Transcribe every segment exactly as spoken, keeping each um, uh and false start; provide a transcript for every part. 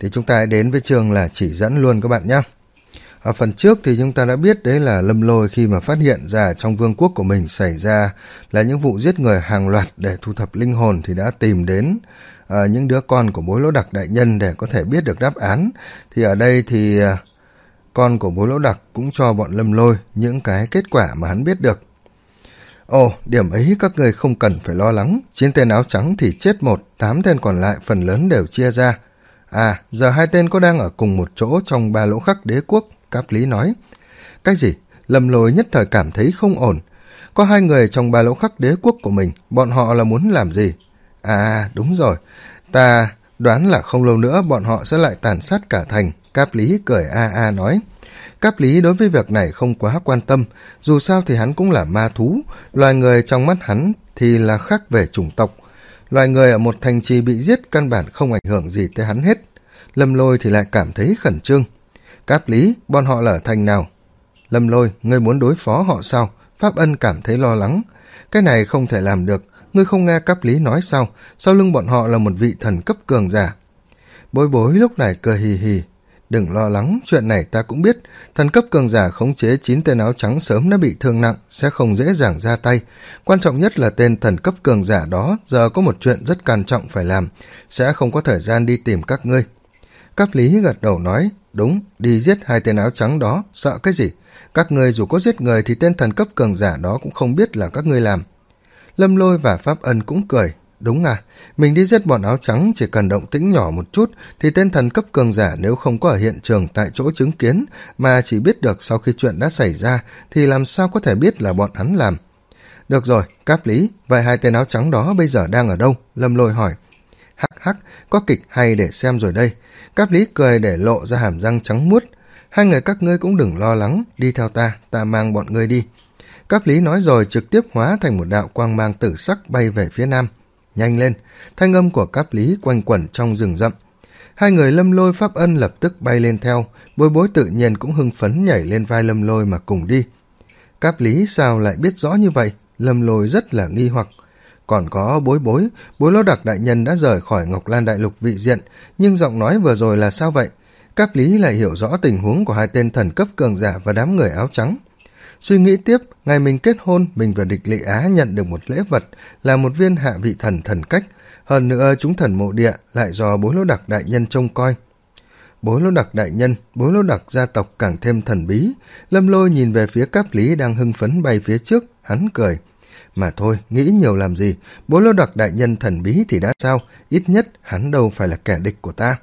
thì chúng ta hãy đến với chương là chỉ dẫn luôn các bạn nhé. Ở phần trước thì chúng ta đã biết đấy là Lâm Lôi khi mà phát hiện ra trong vương quốc của mình xảy ra là những vụ giết người hàng loạt để thu thập linh hồn thì đã tìm đến uh, những đứa con của Bối Lỗ Đặc đại nhân để có thể biết được đáp án. Thì ở đây thì uh, con của Bối Lỗ Đặc cũng cho bọn Lâm Lôi những cái kết quả mà hắn biết được. Ồ, điểm ấy các người không cần phải lo lắng, chín tên áo trắng thì chết một, tám tên còn lại phần lớn đều chia ra. À, giờ hai tên có đang ở cùng một chỗ trong ba lỗ khắc đế quốc, Cáp Lý nói. Cái gì? Lâm Lôi nhất thời cảm thấy không ổn. Có hai người trong ba lỗ khắc đế quốc của mình, bọn họ là muốn làm gì? À, đúng rồi, ta đoán là không lâu nữa bọn họ sẽ lại tàn sát cả thành, Cáp Lý cười a a nói. Cáp Lý đối với việc này không quá quan tâm, dù sao thì hắn cũng là ma thú, loài người trong mắt hắn thì là khác về chủng tộc. Loài người ở một thành trì bị giết căn bản không ảnh hưởng gì tới hắn hết. Lâm Lôi thì lại cảm thấy khẩn trương. Cáp Lý, bọn họ là ở thành nào? Lâm Lôi, ngươi muốn đối phó họ sao? Pháp Ân cảm thấy lo lắng. Cái này không thể làm được, ngươi không nghe Cáp Lý nói sao? Sau lưng bọn họ là một vị thần cấp cường giả. Bối Bối lúc này cười hì hì. Đừng lo lắng, chuyện này ta cũng biết. Thần cấp cường giả khống chế chín tên áo trắng sớm đã bị thương nặng, sẽ không dễ dàng ra tay. Quan trọng nhất là tên thần cấp cường giả đó giờ có một chuyện rất quan trọng phải làm, sẽ không có thời gian đi tìm các ngươi. Cáp Lý gật đầu nói, đúng, đi giết hai tên áo trắng đó, sợ cái gì? Các ngươi dù có giết người thì tên thần cấp cường giả đó cũng không biết là các ngươi làm. Lâm Lôi và Pháp Ân cũng cười. Đúng à, mình đi giết bọn áo trắng chỉ cần động tĩnh nhỏ một chút thì tên thần cấp cường giả nếu không có ở hiện trường tại chỗ chứng kiến mà chỉ biết được sau khi chuyện đã xảy ra thì làm sao có thể biết là bọn hắn làm. Được rồi, Cáp Lý, vậy hai tên áo trắng đó bây giờ đang ở đâu? Lâm Lôi hỏi. Hắc hắc, có kịch hay để xem rồi đây. Cáp Lý cười để lộ ra hàm răng trắng muốt. Hai người các ngươi cũng đừng lo lắng, đi theo ta, ta mang bọn ngươi đi. Cáp Lý nói rồi trực tiếp hóa thành một đạo quang mang tử sắc bay về phía nam. Nhanh lên, thanh âm của Cáp Lý quanh quẩn trong rừng rậm. Hai người Lâm Lôi Pháp Ân lập tức bay lên theo, Bối Bối tự nhiên cũng hưng phấn nhảy lên vai Lâm Lôi mà cùng đi. Cáp Lý sao lại biết rõ như vậy? Lâm Lôi rất là nghi hoặc. Còn có Bối Bối, Bối Lỗ Đặc đại nhân đã rời khỏi Ngọc Lan Đại Lục vị diện, nhưng giọng nói vừa rồi là sao vậy? Cáp Lý lại hiểu rõ tình huống của hai tên thần cấp cường giả và đám người áo trắng. Suy nghĩ tiếp, ngày mình kết hôn, mình và Địch Lệ Á nhận được một lễ vật là một viên hạ vị thần thần cách, hơn nữa chúng thần mộ địa lại do Bối Lỗ Đặc đại nhân trông coi. Bối Lỗ Đặc đại nhân, Bối Lỗ Đặc gia tộc càng thêm thần bí. Lâm Lôi nhìn về phía Cáp Lý đang hưng phấn bay phía trước, hắn cười. Mà thôi, nghĩ nhiều làm gì, Bối Lỗ Đặc đại nhân thần bí thì đã sao, ít nhất hắn đâu phải là kẻ địch của ta.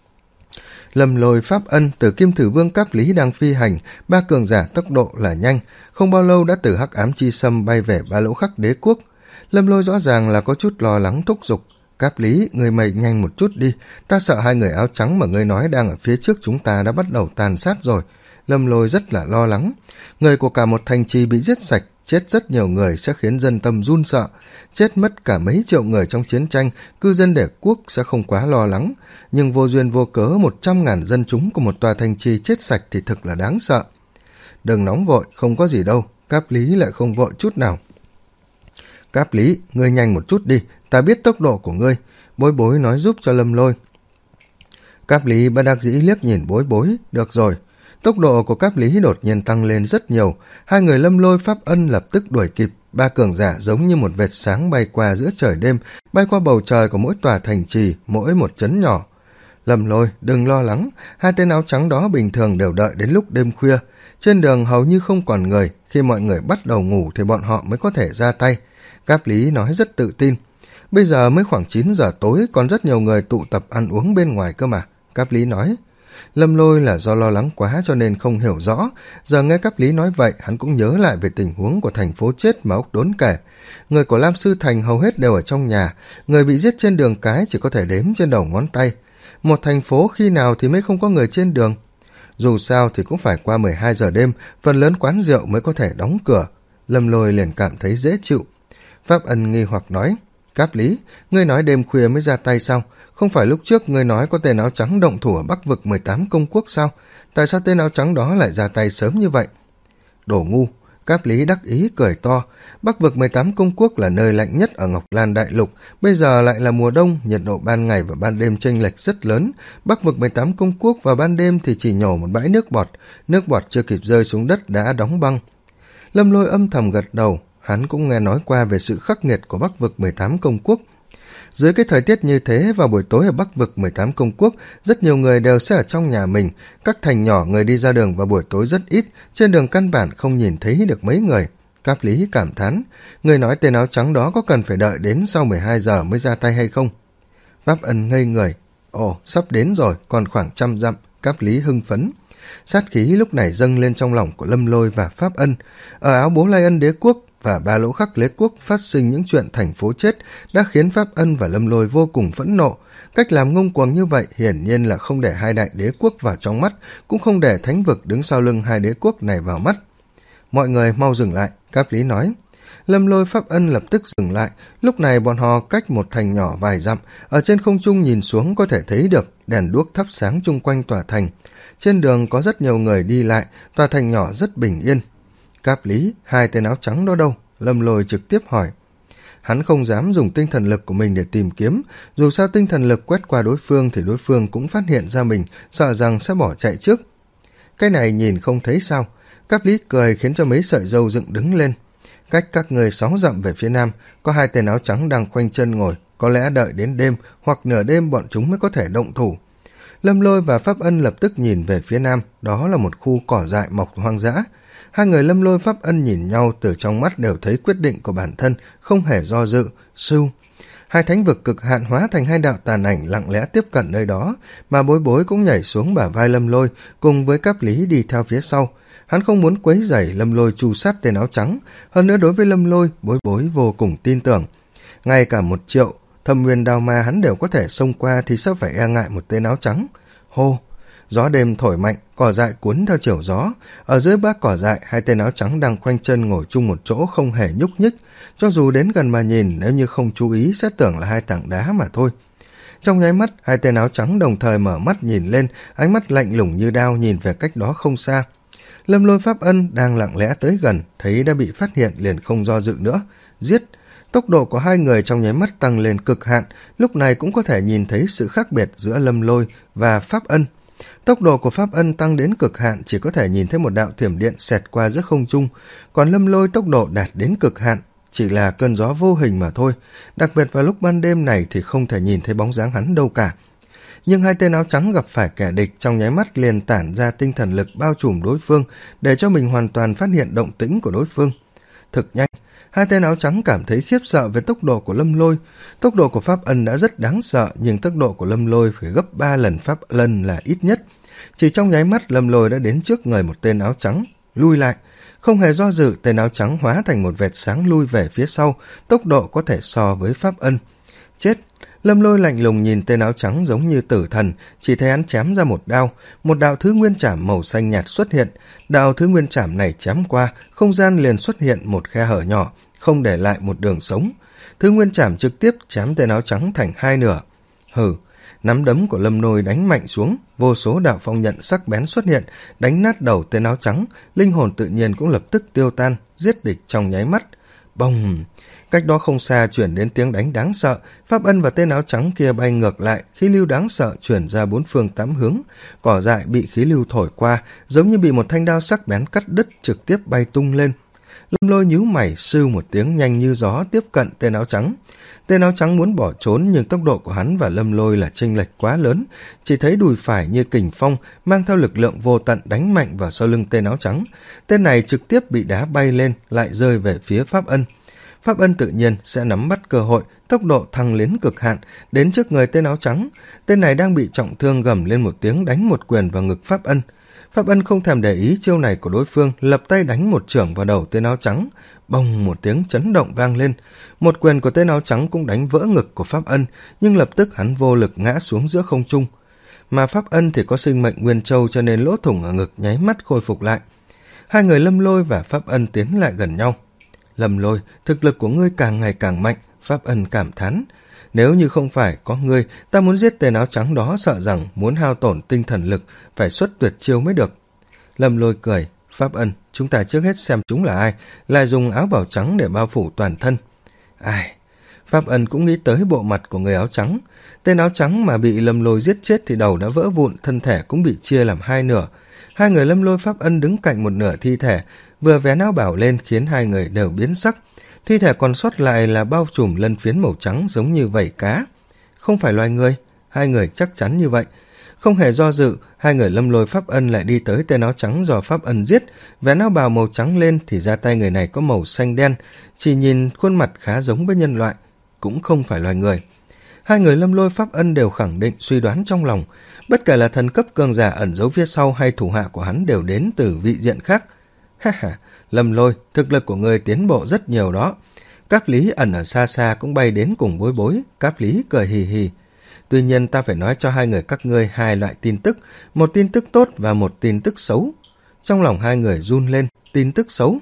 Lâm Lôi, Pháp Ân, Tử Kim Thử Vương, Cáp Lý đang phi hành, ba cường giả tốc độ là nhanh, không bao lâu đã từ Hắc Ám Chi Sâm bay về ba lỗ khắc đế quốc. Lâm Lôi rõ ràng là có chút lo lắng thúc giục. Cáp Lý, người mày nhanh một chút đi, ta sợ hai người áo trắng mà ngươi nói đang ở phía trước chúng ta đã bắt đầu tàn sát rồi. Lâm Lôi rất là lo lắng. Người của cả một thành trì bị giết sạch, chết rất nhiều người sẽ khiến dân tâm run sợ. Chết mất cả mấy triệu người trong chiến tranh, cư dân đế quốc sẽ không quá lo lắng. Nhưng vô duyên vô cớ một trăm ngàn dân chúng của một tòa thành trì chết sạch thì thực là đáng sợ. Đừng nóng vội, không có gì đâu. Cáp Lý lại không vội chút nào. Cáp Lý, ngươi nhanh một chút đi, ta biết tốc độ của ngươi. Bối Bối nói giúp cho Lâm Lôi. Cáp Lý bất đắc dĩ liếc nhìn Bối Bối. Được rồi. Tốc độ của Cáp Lý đột nhiên tăng lên rất nhiều. Hai người Lâm Lôi, Pháp Ân lập tức đuổi kịp. Ba cường giả giống như một vệt sáng bay qua giữa trời đêm, bay qua bầu trời của mỗi tòa thành trì, mỗi một trấn nhỏ. Lâm Lôi, đừng lo lắng, hai tên áo trắng đó bình thường đều đợi đến lúc đêm khuya. Trên đường hầu như không còn người, khi mọi người bắt đầu ngủ thì bọn họ mới có thể ra tay. Cáp Lý nói rất tự tin. Bây giờ mới khoảng chín giờ tối, còn rất nhiều người tụ tập ăn uống bên ngoài cơ mà. Cáp Lý nói. Lâm Lôi là do lo lắng quá cho nên không hiểu rõ. Giờ nghe Cáp Lý nói vậy, hắn cũng nhớ lại về tình huống của thành phố chết mà ốc đốn kể. Người của Lam Sư Thành hầu hết đều ở trong nhà, người bị giết trên đường cái chỉ có thể đếm trên đầu ngón tay. Một thành phố khi nào thì mới không có người trên đường? Dù sao thì cũng phải qua mười hai giờ đêm, phần lớn quán rượu mới có thể đóng cửa. Lâm Lôi liền cảm thấy dễ chịu. Pháp Ân nghi hoặc nói, Cáp Lý, ngươi nói đêm khuya mới ra tay sao? Không phải lúc trước ngươi nói có tên áo trắng động thủ ở Bắc vực mười tám công quốc sao? Tại sao tên áo trắng đó lại ra tay sớm như vậy? Đồ ngu, Cáp Lý đắc ý cười to. Bắc vực mười tám công quốc là nơi lạnh nhất ở Ngọc Lan Đại Lục, bây giờ lại là mùa đông, nhiệt độ ban ngày và ban đêm chênh lệch rất lớn. Bắc vực mười tám công quốc vào ban đêm thì chỉ nhổ một bãi nước bọt, nước bọt chưa kịp rơi xuống đất đã đóng băng. Lâm Lôi âm thầm gật đầu, hắn cũng nghe nói qua về sự khắc nghiệt của Bắc vực mười tám công quốc. Dưới cái thời tiết như thế, vào buổi tối ở Bắc vực mười tám công quốc, rất nhiều người đều sẽ ở trong nhà mình. Các thành nhỏ người đi ra đường vào buổi tối rất ít, trên đường căn bản không nhìn thấy được mấy người. Cáp Lý cảm thán, người nói tên áo trắng đó có cần phải đợi đến sau mười hai giờ mới ra tay hay không? Pháp Ân ngây người, ồ, sắp đến rồi, còn khoảng trăm dặm. Cáp Lý hưng phấn. Sát khí lúc này dâng lên trong lòng của Lâm Lôi và Pháp Ân. Ở áo bố Lai Ân đế quốc và ba lỗ khắc đế quốc phát sinh những chuyện thành phố chết đã khiến Pháp Ân và Lâm Lôi vô cùng phẫn nộ. Cách làm ngông cuồng như vậy hiển nhiên là không để hai đại đế quốc vào trong mắt, cũng không để thánh vực đứng sau lưng hai đế quốc này vào mắt. Mọi người mau dừng lại, Cáp Lý nói. Lâm Lôi, Pháp Ân lập tức dừng lại. Lúc này bọn họ cách một thành nhỏ vài dặm, ở trên không trung nhìn xuống có thể thấy được đèn đuốc thắp sáng chung quanh tòa thành. Trên đường có rất nhiều người đi lại, tòa thành nhỏ rất bình yên. Cáp Lý, hai tên áo trắng đó đâu? Lâm Lôi trực tiếp hỏi. Hắn không dám dùng tinh thần lực của mình để tìm kiếm, dù sao tinh thần lực quét qua đối phương thì đối phương cũng phát hiện ra mình, sợ rằng sẽ bỏ chạy trước. Cái này nhìn không thấy sao? Cáp Lý cười khiến cho mấy sợi râu dựng đứng lên. Cách các người sáu dặm về phía nam, có hai tên áo trắng đang khoanh chân ngồi, có lẽ đợi đến đêm hoặc nửa đêm bọn chúng mới có thể động thủ. Lâm Lôi và Pháp Ân lập tức nhìn về phía nam, đó là một khu cỏ dại mọc hoang dã. Hai người Lâm Lôi, Pháp Ân nhìn nhau, từ trong mắt đều thấy quyết định của bản thân, không hề do dự. Sưu. Hai thánh vực cực hạn hóa thành hai đạo tàn ảnh lặng lẽ tiếp cận nơi đó, mà Bối Bối cũng nhảy xuống bả vai Lâm Lôi, cùng với Cáp Lý đi theo phía sau. Hắn không muốn quấy rầy Lâm Lôi tru sát tên áo trắng, hơn nữa đối với Lâm Lôi, Bối Bối vô cùng tin tưởng. Ngay cả một triệu thâm nguyên đao ma hắn đều có thể xông qua thì sao phải e ngại một tên áo trắng. Hô. Gió đêm thổi mạnh, cỏ dại cuốn theo chiều gió. Ở dưới bác cỏ dại, hai tên áo trắng đang khoanh chân ngồi chung một chỗ không hề nhúc nhích. Cho dù đến gần mà nhìn, nếu như không chú ý sẽ tưởng là hai tảng đá mà thôi. Trong nháy mắt, hai tên áo trắng đồng thời mở mắt nhìn lên, ánh mắt lạnh lùng như đao nhìn về cách đó không xa. Lâm Lôi, Pháp Ân đang lặng lẽ tới gần, thấy đã bị phát hiện liền không do dự nữa. Giết! Tốc độ của hai người trong nháy mắt tăng lên cực hạn, lúc này cũng có thể nhìn thấy sự khác biệt giữa Lâm Lôi và Pháp Ân. Tốc độ của Pháp Ân tăng đến cực hạn, chỉ có thể nhìn thấy một đạo thiểm điện xẹt qua giữa không trung, còn Lâm Lôi tốc độ đạt đến cực hạn, chỉ là cơn gió vô hình mà thôi, đặc biệt vào lúc ban đêm này thì không thể nhìn thấy bóng dáng hắn đâu cả. Nhưng hai tên áo trắng gặp phải kẻ địch trong nháy mắt liền tản ra tinh thần lực bao trùm đối phương, để cho mình hoàn toàn phát hiện động tĩnh của đối phương. Thực nhanh, hai tên áo trắng cảm thấy khiếp sợ về tốc độ của Lâm Lôi. Tốc độ của Pháp Ân đã rất đáng sợ, nhưng tốc độ của Lâm Lôi phải gấp ba lần Pháp Ân là ít nhất. Chỉ trong nháy mắt, Lâm Lôi đã đến trước người một tên áo trắng, lui lại. Không hề do dự, tên áo trắng hóa thành một vệt sáng lui về phía sau, tốc độ có thể so với Pháp Ân. Chết! Lâm Lôi lạnh lùng nhìn tên áo trắng giống như tử thần, chỉ thấy hắn chém ra một đao, một đạo thứ nguyên trảm màu xanh nhạt xuất hiện. Đạo thứ nguyên trảm này chém qua, không gian liền xuất hiện một khe hở nhỏ, không để lại một đường sống. Thứ nguyên trảm trực tiếp chém tên áo trắng thành hai nửa. Hừ, nắm đấm của Lâm Lôi đánh mạnh xuống, vô số đạo phong nhận sắc bén xuất hiện, đánh nát đầu tên áo trắng, linh hồn tự nhiên cũng lập tức tiêu tan, giết địch trong nháy mắt. Bông! Cách đó không xa chuyển đến tiếng đánh đáng sợ, Pháp Ân và tên áo trắng kia bay ngược lại, khí lưu đáng sợ chuyển ra bốn phương tám hướng, cỏ dại bị khí lưu thổi qua, giống như bị một thanh đao sắc bén cắt đứt, trực tiếp bay tung lên. Lâm Lôi nhíu mày, sưu một tiếng nhanh như gió tiếp cận tên áo trắng. Tên áo trắng muốn bỏ trốn nhưng tốc độ của hắn và Lâm Lôi là chênh lệch quá lớn, chỉ thấy đùi phải như kình phong mang theo lực lượng vô tận đánh mạnh vào sau lưng tên áo trắng. Tên này trực tiếp bị đá bay lên, lại rơi về phía Pháp Ân. Pháp Ân tự nhiên sẽ nắm bắt cơ hội, tốc độ thăng đến cực hạn, đến trước người tên áo trắng. Tên này đang bị trọng thương gầm lên một tiếng đánh một quyền vào ngực Pháp Ân. Pháp Ân không thèm để ý chiêu này của đối phương, lập tay đánh một chưởng vào đầu tên áo trắng. Bông một tiếng chấn động vang lên. Một quyền của tên áo trắng cũng đánh vỡ ngực của Pháp Ân, nhưng lập tức hắn vô lực ngã xuống giữa không trung. Mà Pháp Ân thì có sinh mệnh nguyên châu cho nên lỗ thủng ở ngực nháy mắt khôi phục lại. Hai người Lâm Lôi và Pháp Ân tiến lại gần nhau. Lâm Lôi, thực lực của ngươi càng ngày càng mạnh, Pháp Ân cảm thán. Nếu như không phải có ngươi, ta muốn giết tên áo trắng đó sợ rằng muốn hao tổn tinh thần lực, phải xuất tuyệt chiêu mới được. Lâm Lôi cười, Pháp Ân, chúng ta trước hết xem chúng là ai, lại dùng áo bào trắng để bao phủ toàn thân. Ai? Pháp Ân cũng nghĩ tới bộ mặt của người áo trắng. Tên áo trắng mà bị Lâm Lôi giết chết thì đầu đã vỡ vụn, thân thể cũng bị chia làm hai nửa. Hai người Lâm Lôi, Pháp Ân đứng cạnh một nửa thi thể, vừa vén áo bào lên khiến hai người đều biến sắc. Thi thể còn sót lại là bao trùm lân phiến màu trắng giống như vảy cá. Không phải loài người, hai người chắc chắn như vậy. Không hề do dự, hai người Lâm Lôi, Pháp Ân lại đi tới tên áo trắng do Pháp Ân giết, vén áo bào màu trắng lên thì ra tay người này có màu xanh đen, chỉ nhìn khuôn mặt khá giống với nhân loại, cũng không phải loài người. Hai người Lâm Lôi, Pháp Ân đều khẳng định suy đoán trong lòng, bất kể là thần cấp cường giả ẩn giấu phía sau hay thủ hạ của hắn đều đến từ vị diện khác. Ha ha, Lâm Lôi, thực lực của người tiến bộ rất nhiều đó. Cáp Lý ẩn ở xa xa cũng bay đến cùng Bối Bối. Cáp Lý cười hì hì. Tuy nhiên ta phải nói cho hai người các ngươi hai loại tin tức, một tin tức tốt và một tin tức xấu. Trong lòng hai người run lên. Tin tức xấu?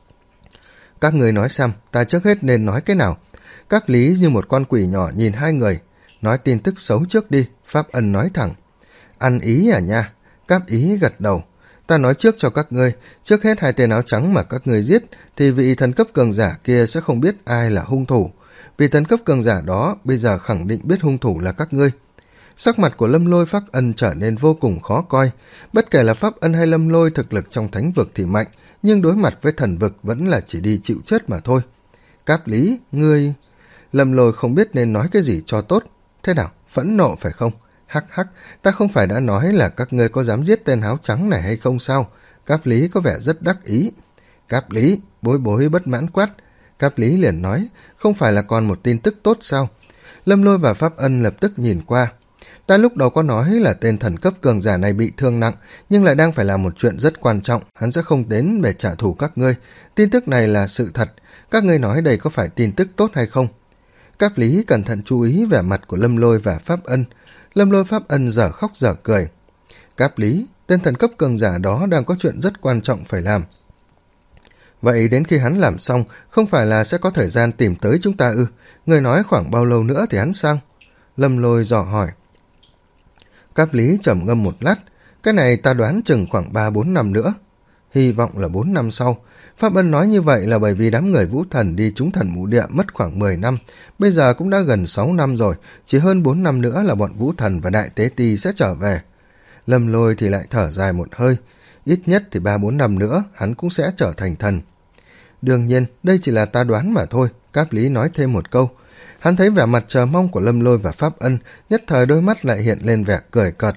Các ngươi nói xem, ta trước hết nên nói cái nào? Cáp Lý như một con quỷ nhỏ nhìn hai người. Nói tin tức xấu trước đi, Pháp Ân nói thẳng. Ăn ý à nha? Cáp Ý gật đầu. Ta nói trước cho các ngươi, trước hết hai tên áo trắng mà các ngươi giết, thì vị thần cấp cường giả kia sẽ không biết ai là hung thủ. Vì thần cấp cường giả đó bây giờ khẳng định biết hung thủ là các ngươi. Sắc mặt của Lâm Lôi, Pháp Ân trở nên vô cùng khó coi. Bất kể là Pháp Ân hay Lâm Lôi thực lực trong thánh vực thì mạnh, nhưng đối mặt với thần vực vẫn là chỉ đi chịu chết mà thôi. Cáp Lý, ngươi... Lâm Lôi không biết nên nói cái gì cho tốt. Thế nào, phẫn nộ phải không? Hắc hắc, ta không phải đã nói là các ngươi có dám giết tên áo trắng này hay không sao? Cáp Lý có vẻ rất đắc ý. Cáp Lý, Bối Bối bất mãn quát. Cáp Lý liền nói, không phải là còn một tin tức tốt sao? Lâm Lôi và Pháp Ân lập tức nhìn qua. Ta lúc đầu có nói là tên thần cấp cường giả này bị thương nặng, nhưng lại đang phải làm một chuyện rất quan trọng, hắn sẽ không đến để trả thù các ngươi. Tin tức này là sự thật, các ngươi nói đây có phải tin tức tốt hay không? Cáp Lý cẩn thận chú ý vẻ mặt của Lâm Lôi và Pháp Ân. Lâm Lôi, Pháp Ân dở khóc dở cười. Cáp Lý, tên thần cấp cường giả đó đang có chuyện rất quan trọng phải làm. Vậy đến khi hắn làm xong, không phải là sẽ có thời gian tìm tới chúng ta ư? Người nói khoảng bao lâu nữa thì hắn sang? Lâm Lôi dò hỏi. Cáp Lý trầm ngâm một lát. Cái này ta đoán chừng khoảng ba bốn năm nữa. Hy vọng là bốn năm sau. Pháp Ân nói như vậy là bởi vì đám người Vũ Thần đi trúng thần mộ địa mất khoảng mười năm. Bây giờ cũng đã gần sáu năm rồi. Chỉ hơn bốn năm nữa là bọn Vũ Thần và Đại Tế Ti sẽ trở về. Lâm Lôi thì lại thở dài một hơi. Ít nhất thì ba bốn năm nữa hắn cũng sẽ trở thành thần. Đương nhiên, đây chỉ là ta đoán mà thôi. Cáp Lý nói thêm một câu. Hắn thấy vẻ mặt chờ mong của Lâm Lôi và Pháp Ân, nhất thời đôi mắt lại hiện lên vẻ cười cợt.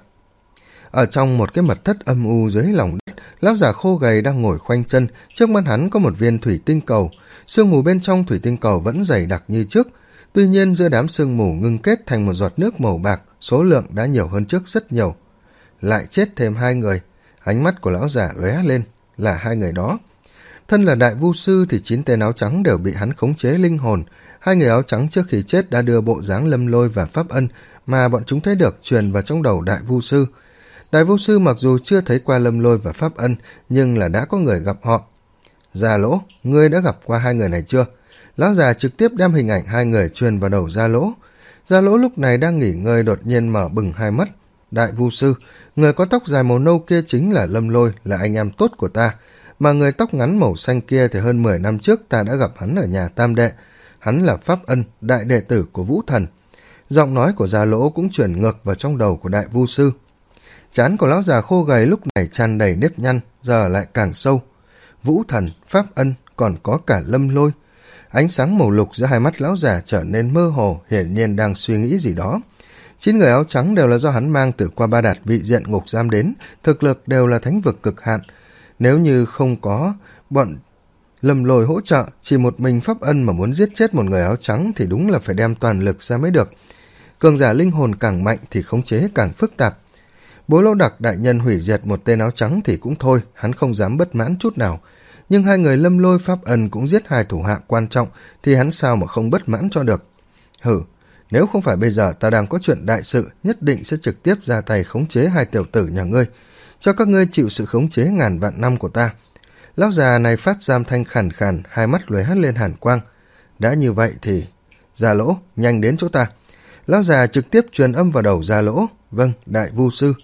Ở trong một cái mật thất âm u dưới lòng đất, lão già khô gầy đang ngồi khoanh chân, trước mắt hắn có một viên thủy tinh cầu. Sương mù bên trong thủy tinh cầu vẫn dày đặc như trước, tuy nhiên giữa đám sương mù ngưng kết thành một giọt nước màu bạc, số lượng đã nhiều hơn trước rất nhiều. Lại chết thêm hai người, ánh mắt của lão già lóe lên, là hai người đó. Thân là đại vu sư thì chín tên áo trắng đều bị hắn khống chế linh hồn. Hai người áo trắng trước khi chết đã đưa bộ dáng Lâm Lôi và Pháp Ân mà bọn chúng thấy được truyền vào trong đầu đại vu sư. Đại vu sư mặc dù chưa thấy qua Lâm Lôi và Pháp Ân, nhưng là đã có người gặp họ. Gia Lỗ, ngươi đã gặp qua hai người này chưa? Lão già trực tiếp đem hình ảnh hai người truyền vào đầu Gia Lỗ. Gia Lỗ lúc này đang nghỉ ngơi đột nhiên mở bừng hai mắt. Đại vu sư, người có tóc dài màu nâu kia chính là Lâm Lôi, là anh em tốt của ta. Mà người tóc ngắn màu xanh kia thì hơn mười năm trước ta đã gặp hắn ở nhà Tam Đệ. Hắn là Pháp Ân, đại đệ tử của Vũ Thần. Giọng nói của Gia Lỗ cũng chuyển ngược vào trong đầu của đại vu sư. Trán của lão già khô gầy lúc này tràn đầy nếp nhăn, giờ lại càng sâu. Vũ Thần, Pháp Ân, còn có cả Lâm Lôi. Ánh sáng màu lục giữa hai mắt lão già trở nên mơ hồ, hiển nhiên đang suy nghĩ gì đó. Chín người áo trắng đều là do hắn mang từ Qua Ba Đạt vị diện ngục giam đến, thực lực đều là thánh vực cực hạn. Nếu như không có bọn Lâm Lôi hỗ trợ, chỉ một mình Pháp Ân mà muốn giết chết một người áo trắng thì đúng là phải đem toàn lực ra mới được. Cường giả linh hồn càng mạnh thì khống chế càng phức tạp. Bố Lỗ Đặc đại nhân hủy diệt một tên áo trắng thì cũng thôi, hắn không dám bất mãn chút nào. Nhưng hai người Lâm Lôi, Pháp Ân cũng giết hai thủ hạ quan trọng thì hắn sao mà không bất mãn cho được. Hử, nếu không phải bây giờ ta đang có chuyện đại sự, nhất định sẽ trực tiếp ra tay khống chế hai tiểu tử nhà ngươi, cho các ngươi chịu sự khống chế ngàn vạn năm của ta. Lão già này phát ra thanh khàn khàn, hai mắt lóe hắt lên hàn quang. Đã như vậy thì... Gia Lỗ, nhanh đến chỗ ta. Lão già trực tiếp truyền âm vào đầu Gia Lỗ. Vâng, đại vu sư.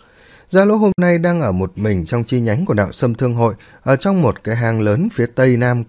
Gia Lỗ hôm nay đang ở một mình trong chi nhánh của đạo Sâm Thương Hội, ở trong một cái hang lớn phía tây nam.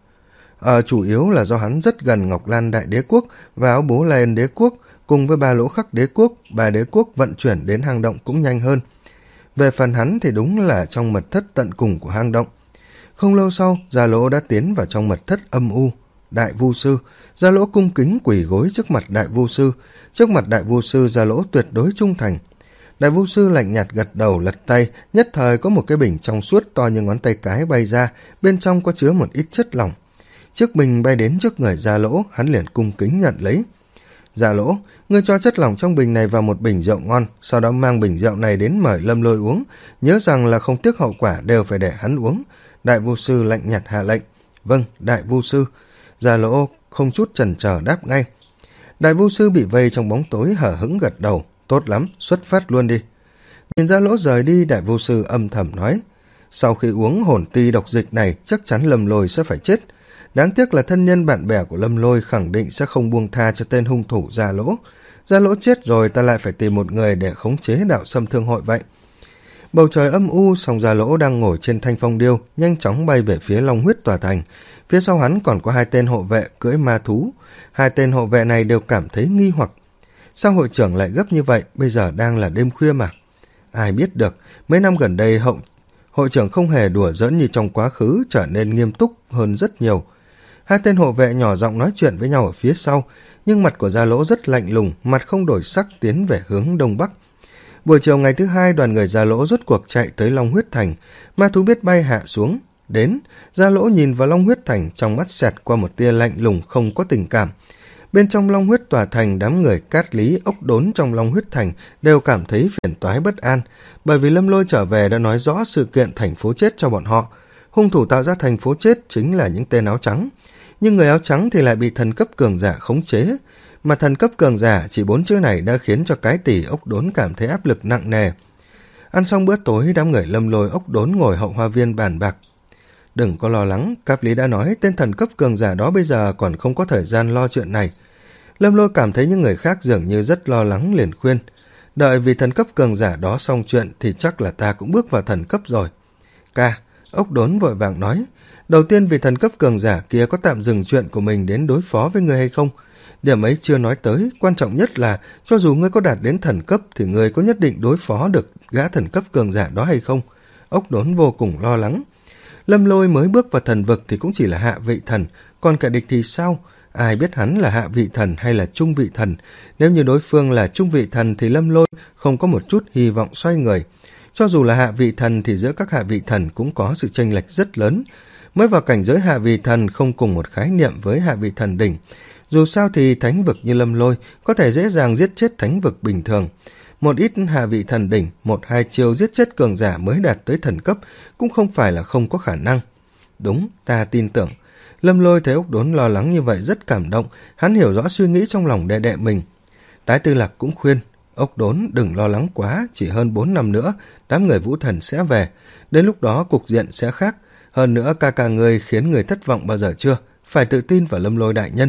Ờ, chủ yếu là do hắn rất gần Ngọc Lan Đại Đế Quốc và Áo Bố La Ân Đế Quốc, cùng với Ba Lỗ Khắc Đế Quốc, Ba Đế Quốc vận chuyển đến hang động cũng nhanh hơn. Về phần hắn thì đúng là trong mật thất tận cùng của hang động. Không lâu sau, Gia Lỗ đã tiến vào trong mật thất âm u. Đại Vu Sư, Gia Lỗ cung kính quỳ gối trước mặt Đại Vu Sư. Trước mặt Đại Vu Sư, Gia Lỗ tuyệt đối trung thành. Đại Vu Sư lạnh nhạt gật đầu, lật tay, nhất thời có một cái bình trong suốt to như ngón tay cái bay ra, bên trong có chứa một ít chất lỏng. Chiếc bình bay đến trước người Gia Lỗ, hắn liền cung kính nhận lấy. Gia Lỗ, ngươi cho chất lỏng trong bình này vào một bình rượu ngon, sau đó mang bình rượu này đến mời Lâm Lôi uống, nhớ rằng là không tiếc hậu quả đều phải để hắn uống. Đại Vu Sư lạnh nhạt hạ lệnh. Vâng, Đại Vu Sư. Gia Lỗ không chút chần chờ đáp ngay. Đại Vu Sư bị vây trong bóng tối hở hững gật đầu. Tốt lắm, xuất phát luôn đi. Nhìn Gia Lỗ rời đi, Đại Vu Sư âm thầm nói, sau khi uống hồn ti độc dịch này chắc chắn Lâm Lôi sẽ phải chết. Đáng tiếc là thân nhân bạn bè của Lâm Lôi khẳng định sẽ không buông tha cho tên hung thủ Gia Lỗ. Gia Lỗ chết rồi, ta lại phải tìm một người để khống chế đạo Sâm Thương Hội vậy. Bầu trời âm u, song Gia Lỗ đang ngồi trên thanh phong điêu, nhanh chóng bay về phía Long Huyết Tòa Thành. Phía sau hắn còn có hai tên hộ vệ cưỡi ma thú. Hai tên hộ vệ này đều cảm thấy nghi hoặc. Sao hội trưởng lại gấp như vậy, bây giờ đang là đêm khuya mà. Ai biết được, mấy năm gần đây hậu, hội trưởng không hề đùa giỡn như trong quá khứ, trở nên nghiêm túc hơn rất nhiều. Hai tên hộ vệ nhỏ giọng nói chuyện với nhau ở phía sau, nhưng mặt của Gia Lỗ rất lạnh lùng, mặt không đổi sắc tiến về hướng đông bắc. Buổi chiều ngày thứ hai, đoàn người Gia Lỗ rốt cuộc chạy tới Long Huyết Thành, ma thú biết bay hạ xuống. Đến, Gia Lỗ nhìn vào Long Huyết Thành, trong mắt xẹt qua một tia lạnh lùng không có tình cảm. Bên trong Long Huyết Tòa Thành, đám người Cát Lý, Ốc Đốn trong Long Huyết Thành đều cảm thấy phiền toái bất an, bởi vì Lâm Lôi trở về đã nói rõ sự kiện thành phố chết cho bọn họ. Hung thủ tạo ra thành phố chết chính là những tên áo trắng, nhưng người áo trắng thì lại bị thần cấp cường giả khống chế, mà thần cấp cường giả chỉ bốn chữ này đã khiến cho cái tỷ Ốc Đốn cảm thấy áp lực nặng nề. Ăn xong bữa tối, đám người Lâm Lôi, Ốc Đốn ngồi hậu hoa viên bàn bạc. Đừng có lo lắng, Cáp Lý đã nói tên thần cấp cường giả đó bây giờ còn không có thời gian lo chuyện này. Lâm Lôi cảm thấy những người khác dường như rất lo lắng, liền khuyên, đợi vì thần cấp cường giả đó xong chuyện thì chắc là ta cũng bước vào thần cấp rồi. Ca, Ốc Đốn vội vàng nói, đầu tiên vì thần cấp cường giả kia có tạm dừng chuyện của mình đến đối phó với ngươi hay không? Điểm ấy chưa nói tới, quan trọng nhất là cho dù ngươi có đạt đến thần cấp thì ngươi có nhất định đối phó được gã thần cấp cường giả đó hay không? Ốc Đốn vô cùng lo lắng. Lâm Lôi mới bước vào thần vực thì cũng chỉ là hạ vị thần, còn kẻ địch thì sao? Ai biết hắn là hạ vị thần hay là trung vị thần? Nếu như đối phương là trung vị thần thì Lâm Lôi không có một chút hy vọng xoay người. Cho dù là hạ vị thần thì giữa các hạ vị thần cũng có sự chênh lệch rất lớn. Mới vào cảnh giới hạ vị thần không cùng một khái niệm với hạ vị thần đỉnh. Dù sao thì thánh vực như Lâm Lôi có thể dễ dàng giết chết thánh vực bình thường. Một ít hạ vị thần đỉnh, một hai chiêu giết chết cường giả mới đạt tới thần cấp cũng không phải là không có khả năng. Đúng, ta tin tưởng. Lâm Lôi thấy Ốc Đốn lo lắng như vậy rất cảm động, hắn hiểu rõ suy nghĩ trong lòng đệ đệ mình. Tái Tư Lạc cũng khuyên, Ốc Đốn đừng lo lắng quá, chỉ hơn bốn năm nữa, đám người Vũ Thần sẽ về. Đến lúc đó cục diện sẽ khác. Hơn nữa ca ca người khiến người thất vọng bao giờ chưa? Phải tự tin vào Lâm Lôi đại nhân.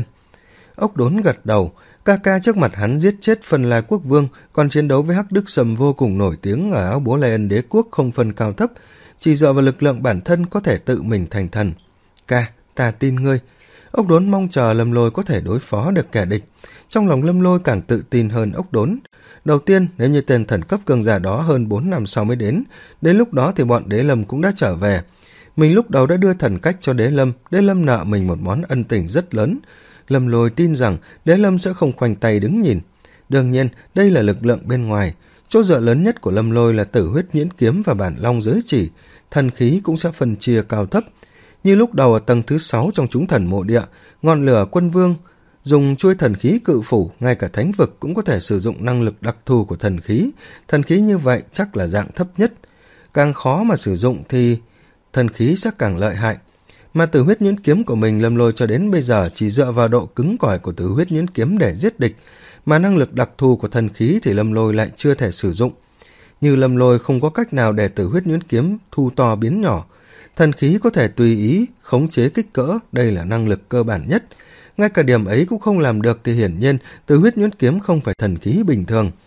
Ốc Đốn gật đầu, ca ca trước mặt hắn giết chết Phân Lai Quốc Vương, còn chiến đấu với Hắc Đức Sầm vô cùng nổi tiếng ở Áo Bố La Ân Đế Quốc không phân cao thấp, chỉ dựa vào lực lượng bản thân có thể tự mình thành thần. Ca, ta tin ngươi. Ốc Đốn mong chờ Lâm Lôi có thể đối phó được kẻ địch. Trong lòng Lâm Lôi càng tự tin hơn Ốc Đốn. Đầu tiên, nếu như tên thần cấp cường giả đó hơn bốn năm sau mới đến, đến lúc đó thì bọn Đế Lâm cũng đã trở về. Mình lúc đầu đã đưa thần cách cho Đế Lâm, Đế Lâm nợ mình một món ân tình rất lớn. Lâm Lôi tin rằng Đế Lâm sẽ không khoanh tay đứng nhìn. Đương nhiên, đây là lực lượng bên ngoài. Chỗ dựa lớn nhất của Lâm Lôi là Tử Huyết Nhuyễn Kiếm và Bản Long Giới Chỉ. Thần khí cũng sẽ phân chia cao thấp. Như lúc đầu ở tầng thứ sáu trong chúng thần mộ địa, ngọn lửa quân vương dùng chuôi thần khí cự phủ, ngay cả thánh vực cũng có thể sử dụng năng lực đặc thù của thần khí. Thần khí như vậy chắc là dạng thấp nhất. Càng khó mà sử dụng thì thần khí sẽ càng lợi hại. Mà Tử Huyết Nhuyễn Kiếm của mình Lâm Lôi cho đến bây giờ chỉ dựa vào độ cứng cỏi của Tử Huyết Nhuyễn Kiếm để giết địch, mà năng lực đặc thù của thần khí thì Lâm Lôi lại chưa thể sử dụng. Như Lâm Lôi không có cách nào để Tử Huyết Nhuyễn Kiếm thu to biến nhỏ. Thần khí có thể tùy ý khống chế kích cỡ, đây là năng lực cơ bản nhất. Ngay cả điểm ấy cũng không làm được thì hiển nhiên Tử Huyết Nhuyễn Kiếm không phải thần khí bình thường.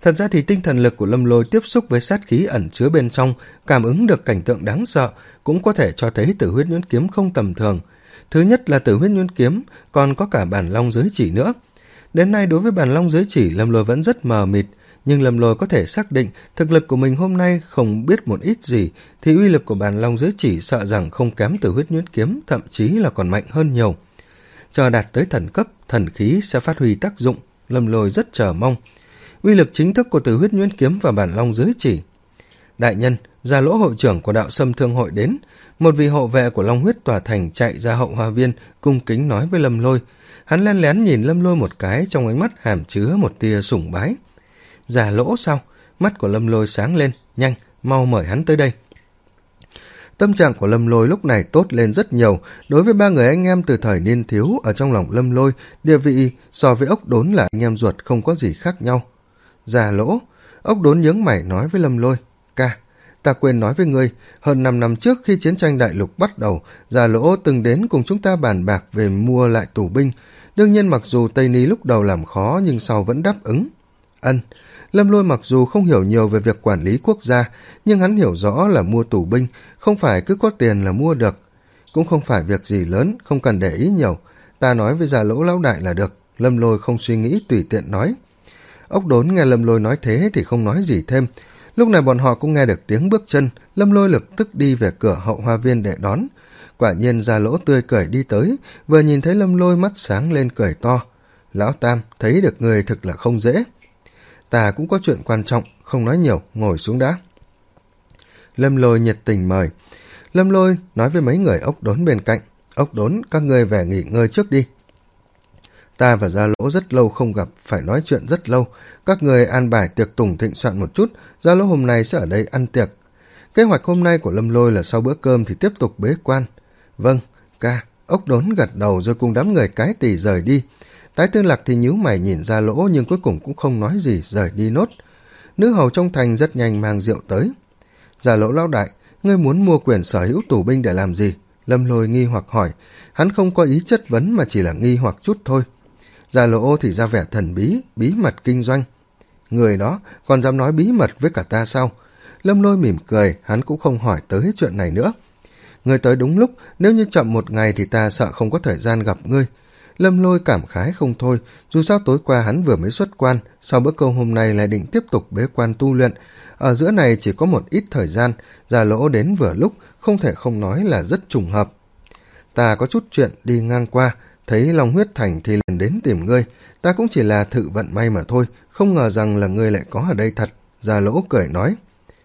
Thật ra thì tinh thần lực của Lâm Lôi tiếp xúc với sát khí ẩn chứa bên trong, cảm ứng được cảnh tượng đáng sợ, cũng có thể cho thấy Tử Huyết Nhuyễn Kiếm không tầm thường. Thứ nhất là Tử Huyết Nhuyễn Kiếm, còn có cả Bản Long Giới Chỉ nữa. Đến nay đối với Bản Long Giới Chỉ, Lâm Lôi vẫn rất mờ mịt, nhưng Lâm Lôi có thể xác định thực lực của mình hôm nay không biết một ít gì, thì uy lực của Bản Long Giới Chỉ sợ rằng không kém Tử Huyết Nhuyễn Kiếm, thậm chí là còn mạnh hơn nhiều. Chờ đạt tới thần cấp, thần khí sẽ phát huy tác dụng, Lâm Lôi rất chờ mong. Uy lực chính thức của Tử Huyết Nhuyễn Kiếm và Bản Long Giới Chỉ. Đại nhân, Gia Lỗ hội trưởng của Đạo Sâm Thương hội đến. Một vị hộ vệ của Long Huyết Tòa Thành chạy ra hậu hoa viên, cung kính nói với Lâm Lôi. Hắn len lén nhìn Lâm Lôi một cái, trong ánh mắt hàm chứa một tia sủng bái. Gia Lỗ sao? Mắt của Lâm Lôi sáng lên. Nhanh, mau mời hắn tới đây. Tâm trạng của Lâm Lôi lúc này tốt lên rất nhiều. Đối với ba người anh em từ thời niên thiếu, ở trong lòng Lâm Lôi, địa vị so với Ốc Đốn là anh em ruột không có gì khác nhau. Gia Lỗ, Ốc Đốn nhướng mày nói với Lâm Lôi. Ca, ta quên nói với ngươi, hơn năm năm trước khi chiến tranh đại lục bắt đầu, Gia Lỗ từng đến cùng chúng ta bàn bạc về mua lại tù binh. Đương nhiên mặc dù Tây Ni lúc đầu làm khó nhưng sau vẫn đáp ứng. Ân, Lâm Lôi mặc dù không hiểu nhiều về việc quản lý quốc gia, nhưng hắn hiểu rõ là mua tù binh, không phải cứ có tiền là mua được. Cũng không phải việc gì lớn, không cần để ý nhiều. Ta nói với Gia Lỗ lão đại là được. Lâm Lôi không suy nghĩ tùy tiện nói. Ốc Đốn nghe Lâm Lôi nói thế thì không nói gì thêm. Lúc này bọn họ cũng nghe được tiếng bước chân, Lâm Lôi lập tức đi về cửa hậu hoa viên để đón. Quả nhiên Gia Lỗ tươi cười đi tới, vừa nhìn thấy Lâm Lôi mắt sáng lên cười to. Lão Tam, thấy được người thực là không dễ. Ta cũng có chuyện quan trọng, không nói nhiều, ngồi xuống đã. Lâm Lôi nhiệt tình mời. Lâm Lôi nói với mấy người Ốc Đốn bên cạnh. Ốc Đốn, các ngươi về nghỉ ngơi trước đi. Ta và Gia Lỗ rất lâu không gặp, phải nói chuyện rất lâu. Các người an bài tiệc tùng thịnh soạn một chút, Gia Lỗ hôm nay sẽ ở đây ăn tiệc. Kế hoạch hôm nay của Lâm Lôi là sau bữa cơm thì tiếp tục bế quan. Vâng, ca. Ốc Đốn gật đầu rồi cùng đám người cái tỉ rời đi. Tái Tư Lạc thì nhíu mày nhìn Gia Lỗ nhưng cuối cùng cũng không nói gì, rời đi nốt. Nữ hầu trong thành rất nhanh mang rượu tới. Gia Lỗ lão đại, ngươi muốn mua quyền sở hữu tù binh để làm gì? Lâm Lôi nghi hoặc hỏi. Hắn không có ý chất vấn mà chỉ là nghi hoặc chút thôi. Gia Lỗ thì ra vẻ thần bí, bí mật kinh doanh. Người đó còn dám nói bí mật với cả ta sao? Lâm Lôi mỉm cười, hắn cũng không hỏi tới chuyện này nữa. Ngươi tới đúng lúc, nếu như chậm một ngày thì ta sợ không có thời gian gặp ngươi. Lâm Lôi cảm khái không thôi, dù sao tối qua hắn vừa mới xuất quan, sau bữa cơm hôm nay lại định tiếp tục bế quan tu luyện. Ở giữa này chỉ có một ít thời gian, Gia Lỗ đến vừa lúc, không thể không nói là rất trùng hợp. Ta có chút chuyện đi ngang qua, thấy Long Huyết Thành thì liền đến tìm ngươi. Ta cũng chỉ là thử vận may mà thôi, không ngờ rằng là ngươi lại có ở đây thật. Gia Lỗ cười nói.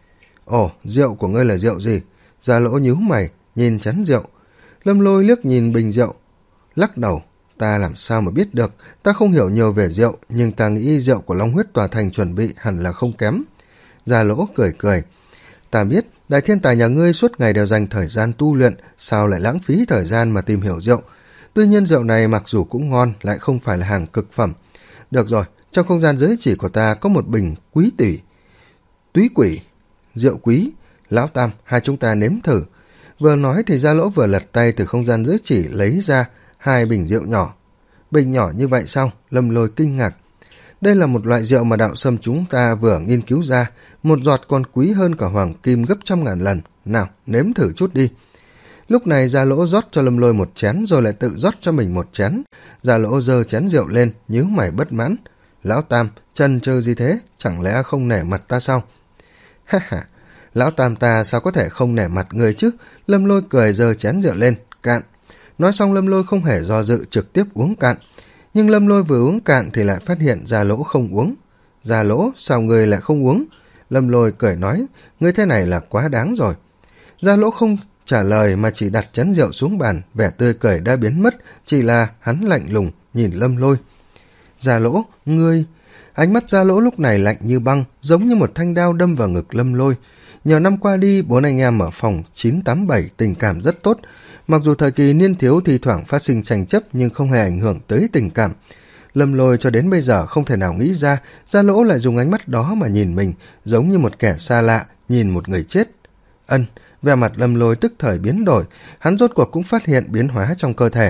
Ồ, rượu của ngươi là rượu gì? Gia Lỗ nhíu mày, nhìn chén rượu. Lâm Lôi liếc nhìn bình rượu, lắc đầu. Ta làm sao mà biết được, ta không hiểu nhiều về rượu, nhưng ta nghĩ rượu của Long Huyết Tòa Thành chuẩn bị hẳn là không kém. Gia Lỗ cười cười. Ta biết, đại thiên tài nhà ngươi suốt ngày đều dành thời gian tu luyện, sao lại lãng phí thời gian mà tìm hiểu rượu. Tuy nhiên rượu này mặc dù cũng ngon, lại không phải là hàng cực phẩm. Được rồi, trong không gian giới chỉ của ta có một bình quý tỷ, túy quỷ, rượu quý. Lão Tam, hai chúng ta nếm thử. Vừa nói thì Gia Lỗ vừa lật tay từ không gian giới chỉ lấy ra hai bình rượu nhỏ. Bình nhỏ như vậy sao? Lâm Lôi kinh ngạc. Đây là một loại rượu mà Đạo Sâm chúng ta vừa nghiên cứu ra, một giọt còn quý hơn cả hoàng kim gấp trăm ngàn lần. Nào, nếm thử chút đi. Lúc này Gia Lỗ rót cho Lâm Lôi một chén rồi lại tự rót cho mình một chén. Gia Lỗ giơ chén rượu lên, nhíu mày bất mãn. Lão Tam, chần chừ gì thế? Chẳng lẽ không nể mặt ta sao? Ha ha, Lão Tam ta sao có thể không nể mặt người chứ? Lâm Lôi cười giơ chén rượu lên, cạn. Nói xong Lâm Lôi không hề do dự trực tiếp uống cạn. Nhưng Lâm Lôi vừa uống cạn thì lại phát hiện Gia Lỗ không uống. Gia Lỗ, sao người lại không uống? Lâm Lôi cười nói, ngươi thế này là quá đáng rồi. Gia Lỗ không trả lời mà chỉ đặt chén rượu xuống bàn, vẻ tươi cười đã biến mất, chỉ là hắn lạnh lùng nhìn Lâm Lôi. Gia Lỗ, ngươi... Ánh mắt Gia Lỗ lúc này lạnh như băng, giống như một thanh đao đâm vào ngực Lâm Lôi. Nhiều năm qua đi, bốn anh em ở phòng chín tám bảy tình cảm rất tốt. Mặc dù thời kỳ niên thiếu thì thoảng phát sinh tranh chấp nhưng không hề ảnh hưởng tới tình cảm. Lâm Lôi cho đến bây giờ không thể nào nghĩ ra Gia Lỗ lại dùng ánh mắt đó mà nhìn mình, giống như một kẻ xa lạ nhìn một người chết. Ân, vẻ mặt Lâm Lôi tức thời biến đổi, hắn rốt cuộc cũng phát hiện biến hóa trong cơ thể.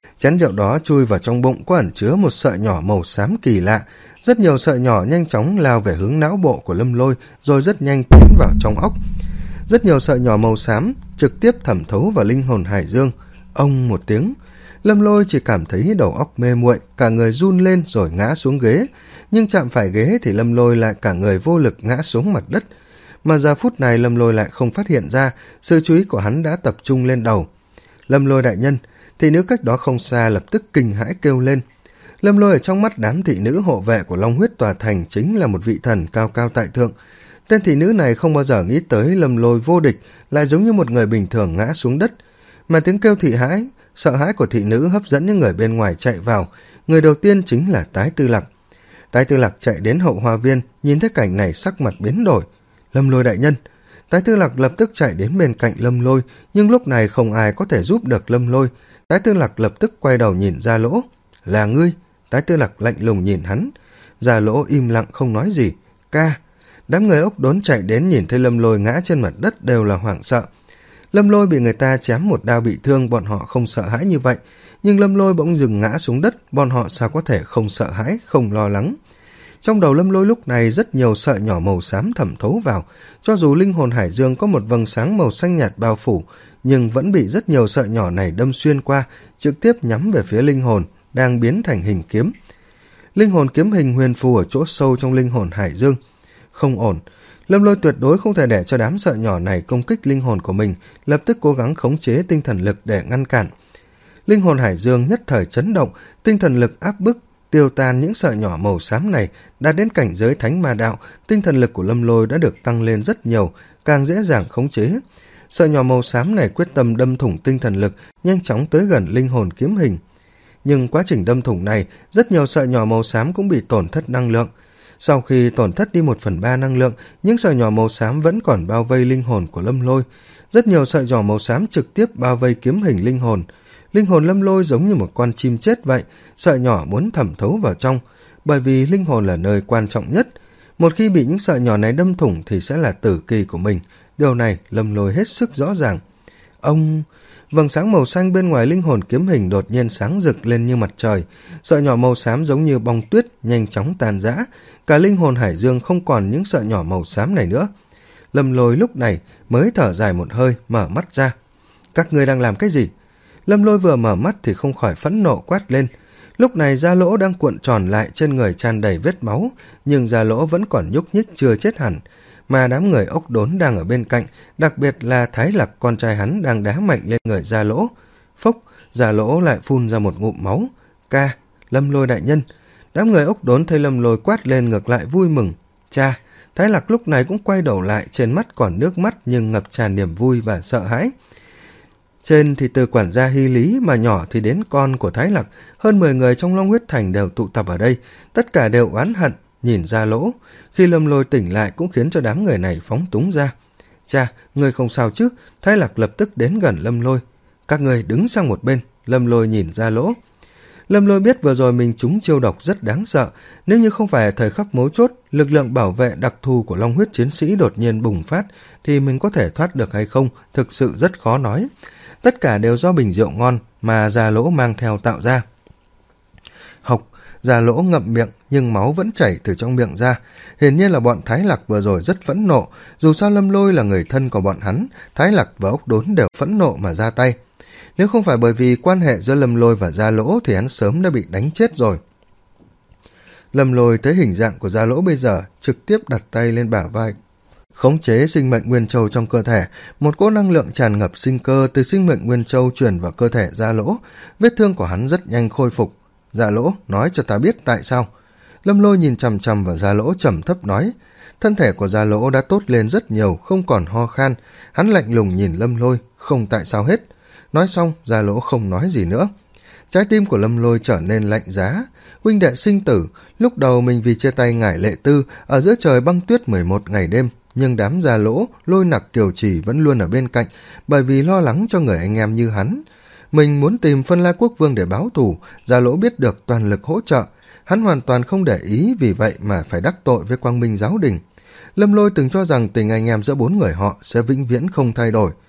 Chén rượu đó chui vào trong bụng có ẩn chứa một sợi nhỏ màu xám kỳ lạ. Rất nhiều sợi nhỏ nhanh chóng lao về hướng não bộ của Lâm Lôi, rồi rất nhanh tiến vào trong óc. Rất nhiều sợi nhỏ màu xám trực tiếp thẩm thấu vào linh hồn Hải Dương. Ông một tiếng, Lâm Lôi chỉ cảm thấy đầu óc mê muội, cả người run lên rồi ngã xuống ghế. Nhưng chạm phải ghế thì Lâm Lôi lại cả người vô lực ngã xuống mặt đất. Mà giờ phút này Lâm Lôi lại không phát hiện ra, sự chú ý của hắn đã tập trung lên đầu. Lâm Lôi đại nhân, thị nữ cách đó không xa lập tức kinh hãi kêu lên. Lâm Lôi ở trong mắt đám thị nữ hộ vệ của Long Huyết Tòa Thành chính là một vị thần cao cao tại thượng. Tên thị nữ này không bao giờ nghĩ tới Lâm Lôi vô địch lại giống như một người bình thường ngã xuống đất. Mà tiếng kêu thị hãi, sợ hãi của thị nữ hấp dẫn những người bên ngoài chạy vào. Người đầu tiên chính là Tái Tư Lạc. Tái Tư Lạc chạy đến hậu hoa viên, nhìn thấy cảnh này sắc mặt biến đổi. Lâm Lôi đại nhân. Tái Tư Lạc lập tức chạy đến bên cạnh Lâm Lôi, nhưng lúc này không ai có thể giúp được Lâm Lôi. Tái Tư Lạc lập tức quay đầu nhìn Gia Lỗ. Là ngươi? Tái Tư Lạc lạnh lùng nhìn hắn. Gia Lỗ im lặng không nói gì. Ca. Đám người ốc đốn chạy đến nhìn thấy Lâm Lôi ngã trên mặt đất đều là hoảng sợ. Lâm Lôi bị người ta chém một đao bị thương, bọn họ không sợ hãi như vậy. Nhưng Lâm Lôi bỗng dừng ngã xuống đất, bọn họ sao có thể không sợ hãi, không lo lắng. Trong đầu Lâm Lôi lúc này rất nhiều sợi nhỏ màu xám thẩm thấu vào. Cho dù linh hồn Hải Dương có một vầng sáng màu xanh nhạt bao phủ, nhưng vẫn bị rất nhiều sợi nhỏ này đâm xuyên qua, trực tiếp nhắm về phía linh hồn, đang biến thành hình kiếm. Linh hồn kiếm hình huyền phù ở chỗ sâu trong linh hồn Hải Dương. Không ổn. Lâm Lôi tuyệt đối không thể để cho đám sợi nhỏ này công kích linh hồn của mình, lập tức cố gắng khống chế tinh thần lực để ngăn cản. Linh hồn Hải Dương nhất thời chấn động, tinh thần lực áp bức, tiêu tan những sợi nhỏ màu xám này. Đã đến cảnh giới thánh ma đạo, tinh thần lực của Lâm Lôi đã được tăng lên rất nhiều, càng dễ dàng khống chế. Sợi nhỏ màu xám này quyết tâm đâm thủng tinh thần lực, nhanh chóng tới gần linh hồn kiếm hình. Nhưng quá trình đâm thủng này, rất nhiều sợi nhỏ màu xám cũng bị tổn thất năng lượng. Sau khi tổn thất đi một phần ba năng lượng, những sợi nhỏ màu xám vẫn còn bao vây linh hồn của Lâm Lôi. Rất nhiều sợi nhỏ màu xám trực tiếp bao vây kiếm hình linh hồn. Linh hồn Lâm Lôi giống như một con chim chết vậy, sợi nhỏ muốn thẩm thấu vào trong, bởi vì linh hồn là nơi quan trọng nhất. Một khi bị những sợi nhỏ này đâm thủng thì sẽ là tử kỳ của mình. Điều này Lâm Lôi hết sức rõ ràng. Ông... Vầng sáng màu xanh bên ngoài linh hồn kiếm hình đột nhiên sáng rực lên như mặt trời. Sợi nhỏ màu xám giống như bông tuyết nhanh chóng tan rã. Cả linh hồn Hải Dương không còn những sợi nhỏ màu xám này nữa. Lâm Lôi lúc này mới thở dài một hơi, mở mắt ra. Các ngươi đang làm cái gì? Lâm Lôi vừa mở mắt thì không khỏi phẫn nộ quát lên. Lúc này Gia Lỗ đang cuộn tròn lại, trên người tràn đầy vết máu, nhưng Gia Lỗ vẫn còn nhúc nhích chưa chết hẳn. Mà đám người ốc đốn đang ở bên cạnh, đặc biệt là Thái Lặc con trai hắn đang đá mạnh lên người Gia Lỗ. Phốc, Gia Lỗ lại phun ra một ngụm máu. Ca, Lâm Lôi đại nhân. Đám người ốc đốn thấy Lâm Lôi quát lên ngược lại vui mừng. Cha, Thái Lặc lúc này cũng quay đầu lại, trên mắt còn nước mắt nhưng ngập tràn niềm vui và sợ hãi. Trên thì từ quản gia Hy Lý, mà nhỏ thì đến con của Thái Lặc, hơn mười người trong Long Huyết Thành đều tụ tập ở đây, tất cả đều oán hận nhìn Gia Lỗ. Khi Lâm Lôi tỉnh lại cũng khiến cho đám người này phóng túng ra. Cha, người không sao chứ? Thái Lặc lập tức đến gần Lâm Lôi. Các người đứng sang một bên. Lâm Lôi nhìn Gia Lỗ. Lâm Lôi biết vừa rồi mình trúng chiêu độc rất đáng sợ. Nếu như không phải thời khắc mấu chốt, lực lượng bảo vệ đặc thù của Long Huyết chiến sĩ đột nhiên bùng phát, thì mình có thể thoát được hay không, thực sự rất khó nói. Tất cả đều do bình rượu ngon mà Gia Lỗ mang theo tạo ra. Học, Gia Lỗ ngậm miệng nhưng máu vẫn chảy từ trong miệng ra. Hiển nhiên là bọn Thái Lặc vừa rồi rất phẫn nộ. Dù sao Lâm Lôi là người thân của bọn hắn, Thái Lặc và ốc đốn đều phẫn nộ mà ra tay. Nếu không phải bởi vì quan hệ giữa Lâm Lôi và Gia Lỗ thì hắn sớm đã bị đánh chết rồi. Lâm Lôi thấy hình dạng của Gia Lỗ bây giờ, trực tiếp đặt tay lên bả vai, khống chế sinh mệnh nguyên châu trong cơ thể. Một cỗ năng lượng tràn ngập sinh cơ từ sinh mệnh nguyên châu truyền vào cơ thể Gia Lỗ. Vết thương của hắn rất nhanh khôi phục. Gia Lỗ, nói cho ta biết tại sao. Lâm Lôi nhìn chằm chằm vào Gia Lỗ trầm thấp nói. Thân thể của Gia Lỗ đã tốt lên rất nhiều, không còn ho khan. Hắn lạnh lùng nhìn Lâm Lôi, không tại sao hết. Nói xong, Gia Lỗ không nói gì nữa. Trái tim của Lâm Lôi trở nên lạnh giá. Huynh đệ sinh tử, lúc đầu mình vì chia tay Ngải Lệ Tư ở giữa trời băng tuyết mười một ngày đêm, nhưng đám Gia Lỗ, Lôi Nặc, Kiều Trì vẫn luôn ở bên cạnh, bởi vì lo lắng cho người anh em như hắn. Mình muốn tìm Phân La Quốc Vương để báo thù, Gia Lỗ biết được toàn lực hỗ trợ. Hắn hoàn toàn không để ý, vì vậy mà phải đắc tội với Quang Minh Giáo Đình. Lâm Lôi từng cho rằng tình anh em giữa bốn người họ sẽ vĩnh viễn không thay đổi.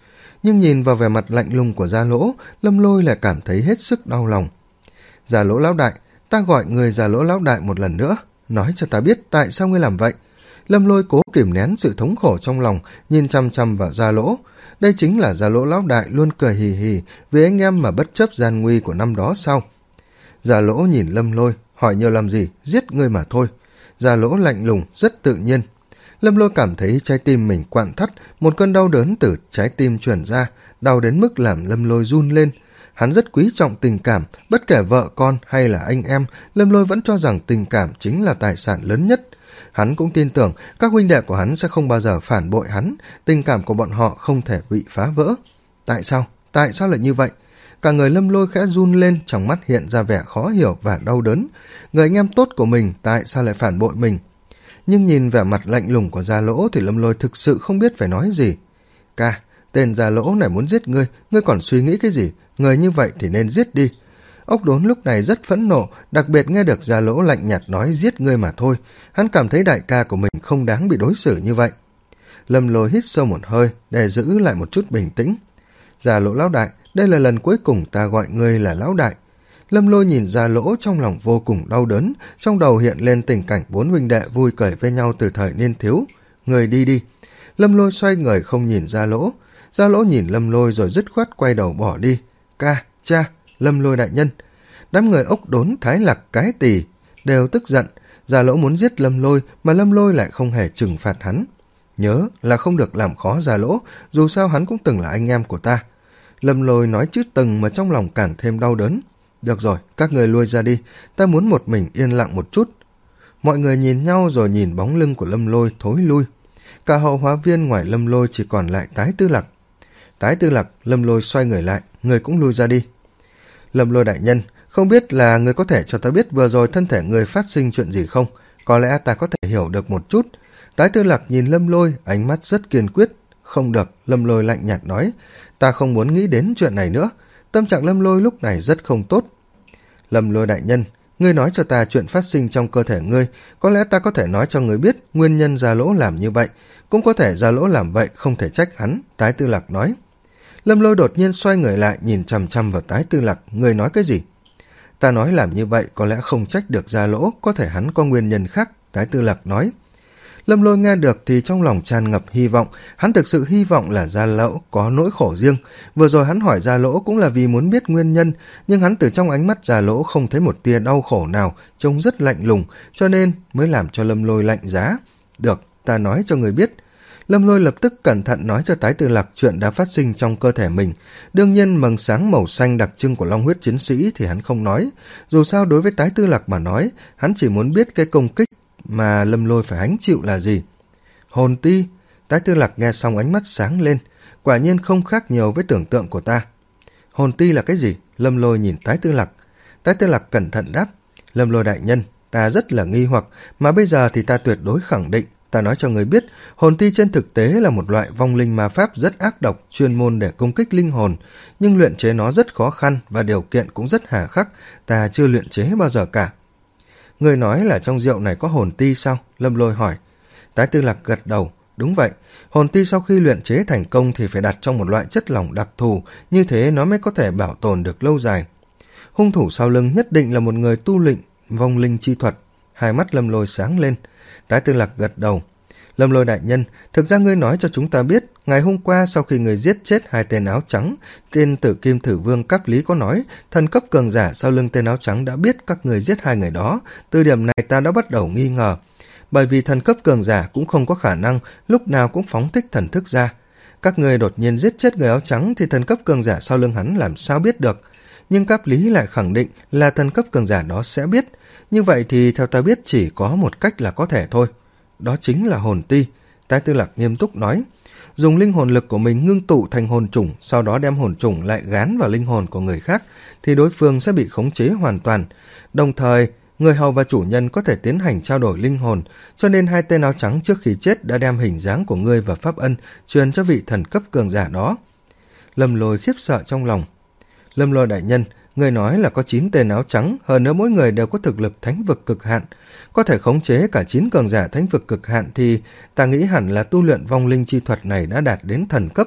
nhưng nhìn vào vẻ mặt lạnh lùng của Gia Lỗ, Lâm Lôi lại cảm thấy hết sức đau lòng. Gia Lỗ lão đại, ta gọi người Gia Lỗ lão đại một lần nữa, nói cho ta biết tại sao ngươi làm vậy. Lâm Lôi cố kìm nén sự thống khổ trong lòng, nhìn chăm chăm vào Gia Lỗ. Đây chính là Gia Lỗ lão đại luôn cười hì hì vì anh em mà bất chấp gian nguy của năm đó sao? Gia Lỗ nhìn Lâm Lôi, hỏi nhiều làm gì, giết ngươi mà thôi. Gia Lỗ lạnh lùng, rất tự nhiên. Lâm Lôi cảm thấy trái tim mình quặn thắt, một cơn đau đớn từ trái tim truyền ra, đau đến mức làm Lâm Lôi run lên. Hắn rất quý trọng tình cảm, bất kể vợ con hay là anh em, Lâm Lôi vẫn cho rằng tình cảm chính là tài sản lớn nhất. Hắn cũng tin tưởng các huynh đệ của hắn sẽ không bao giờ phản bội hắn, tình cảm của bọn họ không thể bị phá vỡ. Tại sao? Tại sao lại như vậy? Cả người Lâm Lôi khẽ run lên, trong mắt hiện ra vẻ khó hiểu và đau đớn. Người anh em tốt của mình tại sao lại phản bội mình? Nhưng nhìn vẻ mặt lạnh lùng của Gia Lỗ thì Lâm Lôi thực sự không biết phải nói gì. Ca, tên Gia Lỗ này muốn giết ngươi, ngươi còn suy nghĩ cái gì? Người như vậy thì nên giết đi. Ốc Đốn lúc này rất phẫn nộ, đặc biệt nghe được Gia Lỗ lạnh nhạt nói giết ngươi mà thôi. Hắn cảm thấy đại ca của mình không đáng bị đối xử như vậy. Lâm Lôi hít sâu một hơi để giữ lại một chút bình tĩnh. Gia Lỗ lão đại, đây là lần cuối cùng ta gọi ngươi là lão đại. Lâm Lôi nhìn Gia Lỗ trong lòng vô cùng đau đớn, trong đầu hiện lên tình cảnh bốn huynh đệ vui cười với nhau từ thời niên thiếu. Người đi đi. Lâm Lôi xoay người không nhìn Gia Lỗ. Gia Lỗ nhìn Lâm Lôi rồi dứt khoát quay đầu bỏ đi. Ca, cha, Lâm Lôi đại nhân. Đám người Ốc Đốn, Thái Lặc, Cái Tỳ đều tức giận. Gia Lỗ muốn giết Lâm Lôi mà Lâm Lôi lại không hề trừng phạt hắn. Nhớ là không được làm khó Gia Lỗ, dù sao hắn cũng từng là anh em của ta. Lâm Lôi nói chữ từng mà trong lòng càng thêm đau đớn. Được rồi, các người lui ra đi, ta muốn một mình yên lặng một chút. Mọi người nhìn nhau rồi nhìn bóng lưng của Lâm Lôi thối lui. Cả hậu hóa viên ngoài Lâm Lôi chỉ còn lại Tái Tư Lặc. Tái Tư Lặc, Lâm Lôi xoay người lại, người cũng lui ra đi. Lâm Lôi đại nhân, không biết là người có thể cho ta biết vừa rồi thân thể người phát sinh chuyện gì không? Có lẽ ta có thể hiểu được một chút. Tái Tư Lặc nhìn Lâm Lôi, ánh mắt rất kiên quyết. Không được, Lâm Lôi lạnh nhạt nói, ta không muốn nghĩ đến chuyện này nữa. Tâm trạng Lâm Lôi lúc này rất không tốt. Lâm Lôi đại nhân, ngươi nói cho ta chuyện phát sinh trong cơ thể ngươi, có lẽ ta có thể nói cho ngươi biết nguyên nhân Gia Lỗ làm như vậy. Cũng có thể Gia Lỗ làm vậy không thể trách hắn, Tái Tư Lặc nói. Lâm Lôi đột nhiên xoay người lại nhìn chằm chằm vào Tái Tư Lặc, ngươi nói cái gì? Ta nói làm như vậy có lẽ không trách được Gia Lỗ, có thể hắn có nguyên nhân khác, Tái Tư Lặc nói. Lâm Lôi nghe được thì trong lòng tràn ngập hy vọng, hắn thực sự hy vọng là Gia Lỗ có nỗi khổ riêng. Vừa rồi hắn hỏi Gia Lỗ cũng là vì muốn biết nguyên nhân, nhưng hắn từ trong ánh mắt Gia Lỗ không thấy một tia đau khổ nào, trông rất lạnh lùng, cho nên mới làm cho Lâm Lôi lạnh giá. Được, ta nói cho người biết. Lâm Lôi lập tức cẩn thận nói cho Tái Tư Lặc chuyện đã phát sinh trong cơ thể mình. Đương nhiên mầng sáng màu xanh đặc trưng của Long huyết chiến sĩ thì hắn không nói. Dù sao đối với Tái Tư Lặc mà nói, hắn chỉ muốn biết cái công kích mà Lâm Lôi phải hánh chịu là gì. Hồn ti. Tái Tư Lặc nghe xong ánh mắt sáng lên, quả nhiên không khác nhiều với tưởng tượng của ta. Hồn ti là cái gì? Lâm Lôi nhìn Tái Tư Lặc. Tái Tư Lặc cẩn thận đáp, Lâm Lôi đại nhân, ta rất là nghi hoặc, mà bây giờ thì ta tuyệt đối khẳng định. Ta nói cho người biết, hồn ti trên thực tế là một loại vong linh ma pháp rất ác độc, chuyên môn để công kích linh hồn, nhưng luyện chế nó rất khó khăn và điều kiện cũng rất hà khắc, ta chưa luyện chế bao giờ cả. Người nói là trong rượu này có hồn ti sao? Lâm Lôi hỏi. Tái Tư Lặc gật đầu. Đúng vậy, hồn ti sau khi luyện chế thành công thì phải đặt trong một loại chất lỏng đặc thù, như thế nó mới có thể bảo tồn được lâu dài. Hung thủ sau lưng nhất định là một người tu luyện vong linh chi thuật. Hai mắt Lâm Lôi sáng lên. Tái Tư Lặc gật đầu. Lâm Lôi đại nhân, thực ra ngươi nói cho chúng ta biết, ngày hôm qua sau khi người giết chết hai tên áo trắng, tên Tử Kim Thử Vương Các Lý có nói, thần cấp cường giả sau lưng tên áo trắng đã biết các người giết hai người đó, từ điểm này ta đã bắt đầu nghi ngờ. Bởi vì thần cấp cường giả cũng không có khả năng lúc nào cũng phóng thích thần thức ra. Các người đột nhiên giết chết người áo trắng thì thần cấp cường giả sau lưng hắn làm sao biết được. Nhưng Các Lý lại khẳng định là thần cấp cường giả đó sẽ biết. Như vậy thì theo ta biết chỉ có một cách là có thể thôi. Đó chính là hồn ti. Tái Tư Lặc nghiêm túc nói. Dùng linh hồn lực của mình ngưng tụ thành hồn trùng, sau đó đem hồn trùng lại gán vào linh hồn của người khác, thì đối phương sẽ bị khống chế hoàn toàn. Đồng thời, người hầu và chủ nhân có thể tiến hành trao đổi linh hồn, cho nên hai tên áo trắng trước khi chết đã đem hình dáng của ngươi và pháp ân truyền cho vị thần cấp cường giả đó. Lâm Lôi khiếp sợ trong lòng. Lâm Lôi đại nhân, người nói là có chín tên áo trắng, hơn nữa mỗi người đều có thực lực thánh vực cực hạn. Có thể khống chế cả chín cường giả thánh vực cực hạn thì ta nghĩ hẳn là tu luyện vong linh chi thuật này đã đạt đến thần cấp.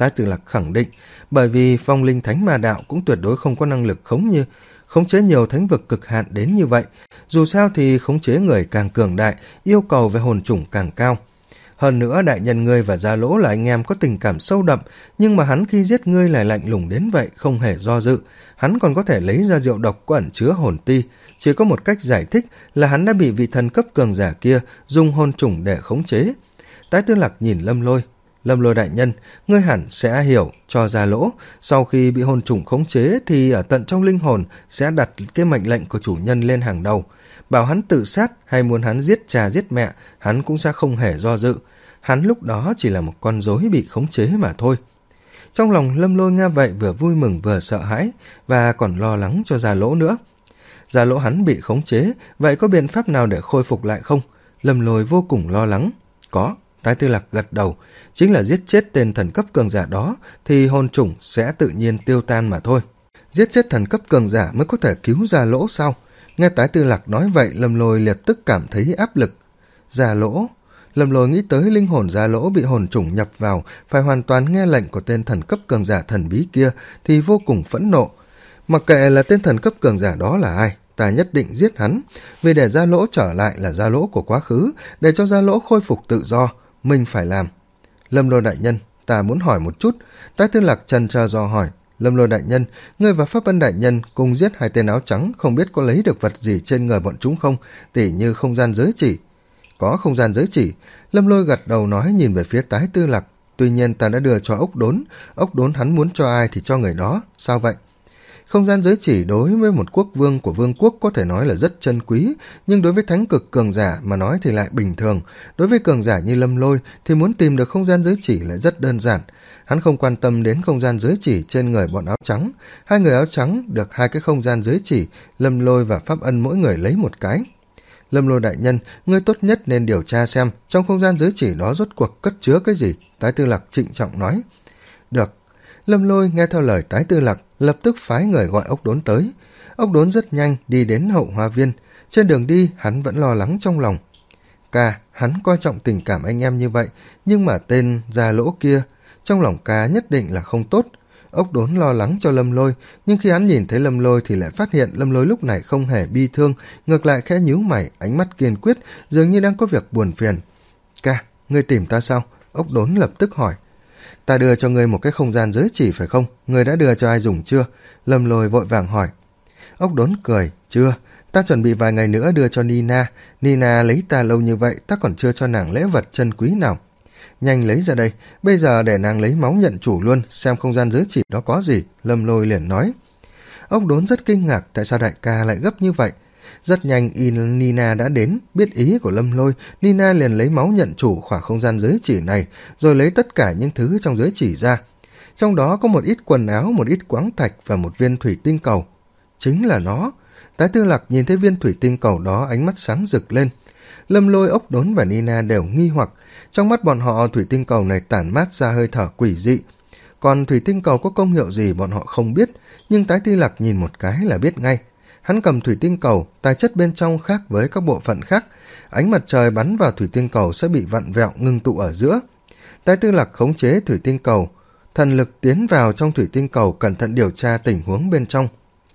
Tái Tư Lạc khẳng định, bởi vì vong linh thánh ma đạo cũng tuyệt đối không có năng lực khống như khống chế nhiều thánh vực cực hạn đến như vậy. Dù sao thì khống chế người càng cường đại, yêu cầu về hồn chủng càng cao. Hơn nữa, đại nhân ngươi và Gia Lỗ là anh em có tình cảm sâu đậm, nhưng mà hắn khi giết ngươi lại lạnh lùng đến vậy, không hề do dự. Hắn còn có thể lấy ra rượu độc có ẩn chứa hồn ti. Chỉ có một cách giải thích là hắn đã bị vị thần cấp cường giả kia dùng hồn chủng để khống chế. Tái Tư Lạc nhìn Lâm Lôi. Lâm Lôi đại nhân, ngươi hẳn sẽ hiểu cho Gia Lỗ, sau khi bị hồn chủng khống chế thì ở tận trong linh hồn sẽ đặt cái mệnh lệnh của chủ nhân lên hàng đầu. Bảo hắn tự sát hay muốn hắn giết cha giết mẹ, hắn cũng sẽ không hề do dự. Hắn lúc đó chỉ là một con rối bị khống chế mà thôi. Trong lòng Lâm Lôi nghe vậy vừa vui mừng vừa sợ hãi, và còn lo lắng cho Gia Lỗ nữa. Gia Lỗ hắn bị khống chế, vậy có biện pháp nào để khôi phục lại không? Lâm Lôi vô cùng lo lắng. Có. Tái Tư Lạc gật đầu, chính là giết chết tên thần cấp cường giả đó thì hồn chủng sẽ tự nhiên tiêu tan mà thôi. Giết chết thần cấp cường giả mới có thể cứu Gia Lỗ sao? Nghe Tái Tư Lạc nói vậy, Lâm Lôi liệt tức cảm thấy áp lực. Gia Lỗ? Lâm Lôi nghĩ tới linh hồn Gia Lỗ bị hồn chủng nhập vào, phải hoàn toàn nghe lệnh của tên thần cấp cường giả thần bí kia thì vô cùng phẫn nộ. Mặc kệ là tên thần cấp cường giả đó là ai, ta nhất định giết hắn, vì để Gia Lỗ trở lại là Gia Lỗ của quá khứ, để cho Gia Lỗ khôi phục tự do, mình phải làm. Lâm Lôi đại nhân, ta muốn hỏi một chút. Tái Tư Lạc chần chờ dò hỏi. Lâm Lôi đại nhân, ngươi và Pháp Ân đại nhân cùng giết hai tên áo trắng, không biết có lấy được vật gì trên người bọn chúng không, tỉ như không gian giới chỉ? Có không gian giới chỉ. Lâm Lôi gật đầu nói, nhìn về phía Tái Tư Lạc. Tuy nhiên ta đã đưa cho ốc đốn, ốc đốn hắn muốn cho ai thì cho người đó. Sao vậy? Không gian giới chỉ đối với một quốc vương của vương quốc có thể nói là rất chân quý, nhưng đối với thánh cực cường giả mà nói thì lại bình thường. Đối với cường giả như Lâm Lôi thì muốn tìm được không gian giới chỉ lại rất đơn giản. Hắn không quan tâm đến không gian giới chỉ trên người bọn áo trắng. Hai người áo trắng được hai cái không gian giới chỉ, Lâm Lôi và Pháp Ân mỗi người lấy một cái. Lâm Lôi đại nhân, ngươi tốt nhất nên điều tra xem trong không gian giới chỉ đó rốt cuộc cất chứa cái gì. Tái Tư Lạc trịnh trọng nói. Được. Lâm Lôi nghe theo lời Tái Tư Lạc, lập tức phái người gọi ốc đốn tới. Ốc đốn rất nhanh đi đến hậu hoa viên. Trên đường đi hắn vẫn lo lắng trong lòng. Ca, hắn coi trọng tình cảm anh em như vậy, nhưng mà tên Gia Lỗ kia, trong lòng ca nhất định là không tốt. Ốc đốn lo lắng cho Lâm Lôi, nhưng khi hắn nhìn thấy Lâm Lôi thì lại phát hiện Lâm Lôi lúc này không hề bi thương, ngược lại khẽ nhíu mày, ánh mắt kiên quyết, dường như đang có việc buồn phiền. Ca, ngươi tìm ta sao? Ốc đốn lập tức hỏi. Ta đưa cho ngươi một cái không gian giới chỉ phải không? Ngươi đã đưa cho ai dùng chưa? Lâm Lôi vội vàng hỏi. Ốc đốn cười. Chưa, ta chuẩn bị vài ngày nữa đưa cho Nina. Nina lấy ta lâu như vậy, ta còn chưa cho nàng lễ vật chân quý nào. Nhanh lấy ra đây, bây giờ để nàng lấy máu nhận chủ luôn, xem không gian giới chỉ đó có gì. Lâm Lôi liền nói. Ốc đốn rất kinh ngạc, tại sao đại ca lại gấp như vậy? Rất nhanh in Nina đã đến, biết ý của Lâm Lôi, Nina liền lấy máu nhận chủ khoảng không gian giới chỉ này, rồi lấy tất cả những thứ trong giới chỉ ra. Trong đó có một ít quần áo, một ít quáng thạch và một viên thủy tinh cầu. Chính là nó. Tái Tư Lạc nhìn thấy viên thủy tinh cầu đó, ánh mắt sáng rực lên. Lâm Lôi, ốc đốn và Nina đều nghi hoặc. Trong mắt bọn họ, thủy tinh cầu này tản mát ra hơi thở quỷ dị. Còn thủy tinh cầu có công hiệu gì bọn họ không biết, nhưng Tái Tư Lạc nhìn một cái là biết ngay. Hắn cầm thủy tinh cầu, tài chất bên trong khác với các bộ phận khác. Ánh mặt trời bắn vào thủy tinh cầu sẽ bị vặn vẹo ngưng tụ ở giữa. Tái Tư Lạc khống chế thủy tinh cầu, thần lực tiến vào trong thủy tinh cầu, cẩn thận điều tra tình huống bên trong.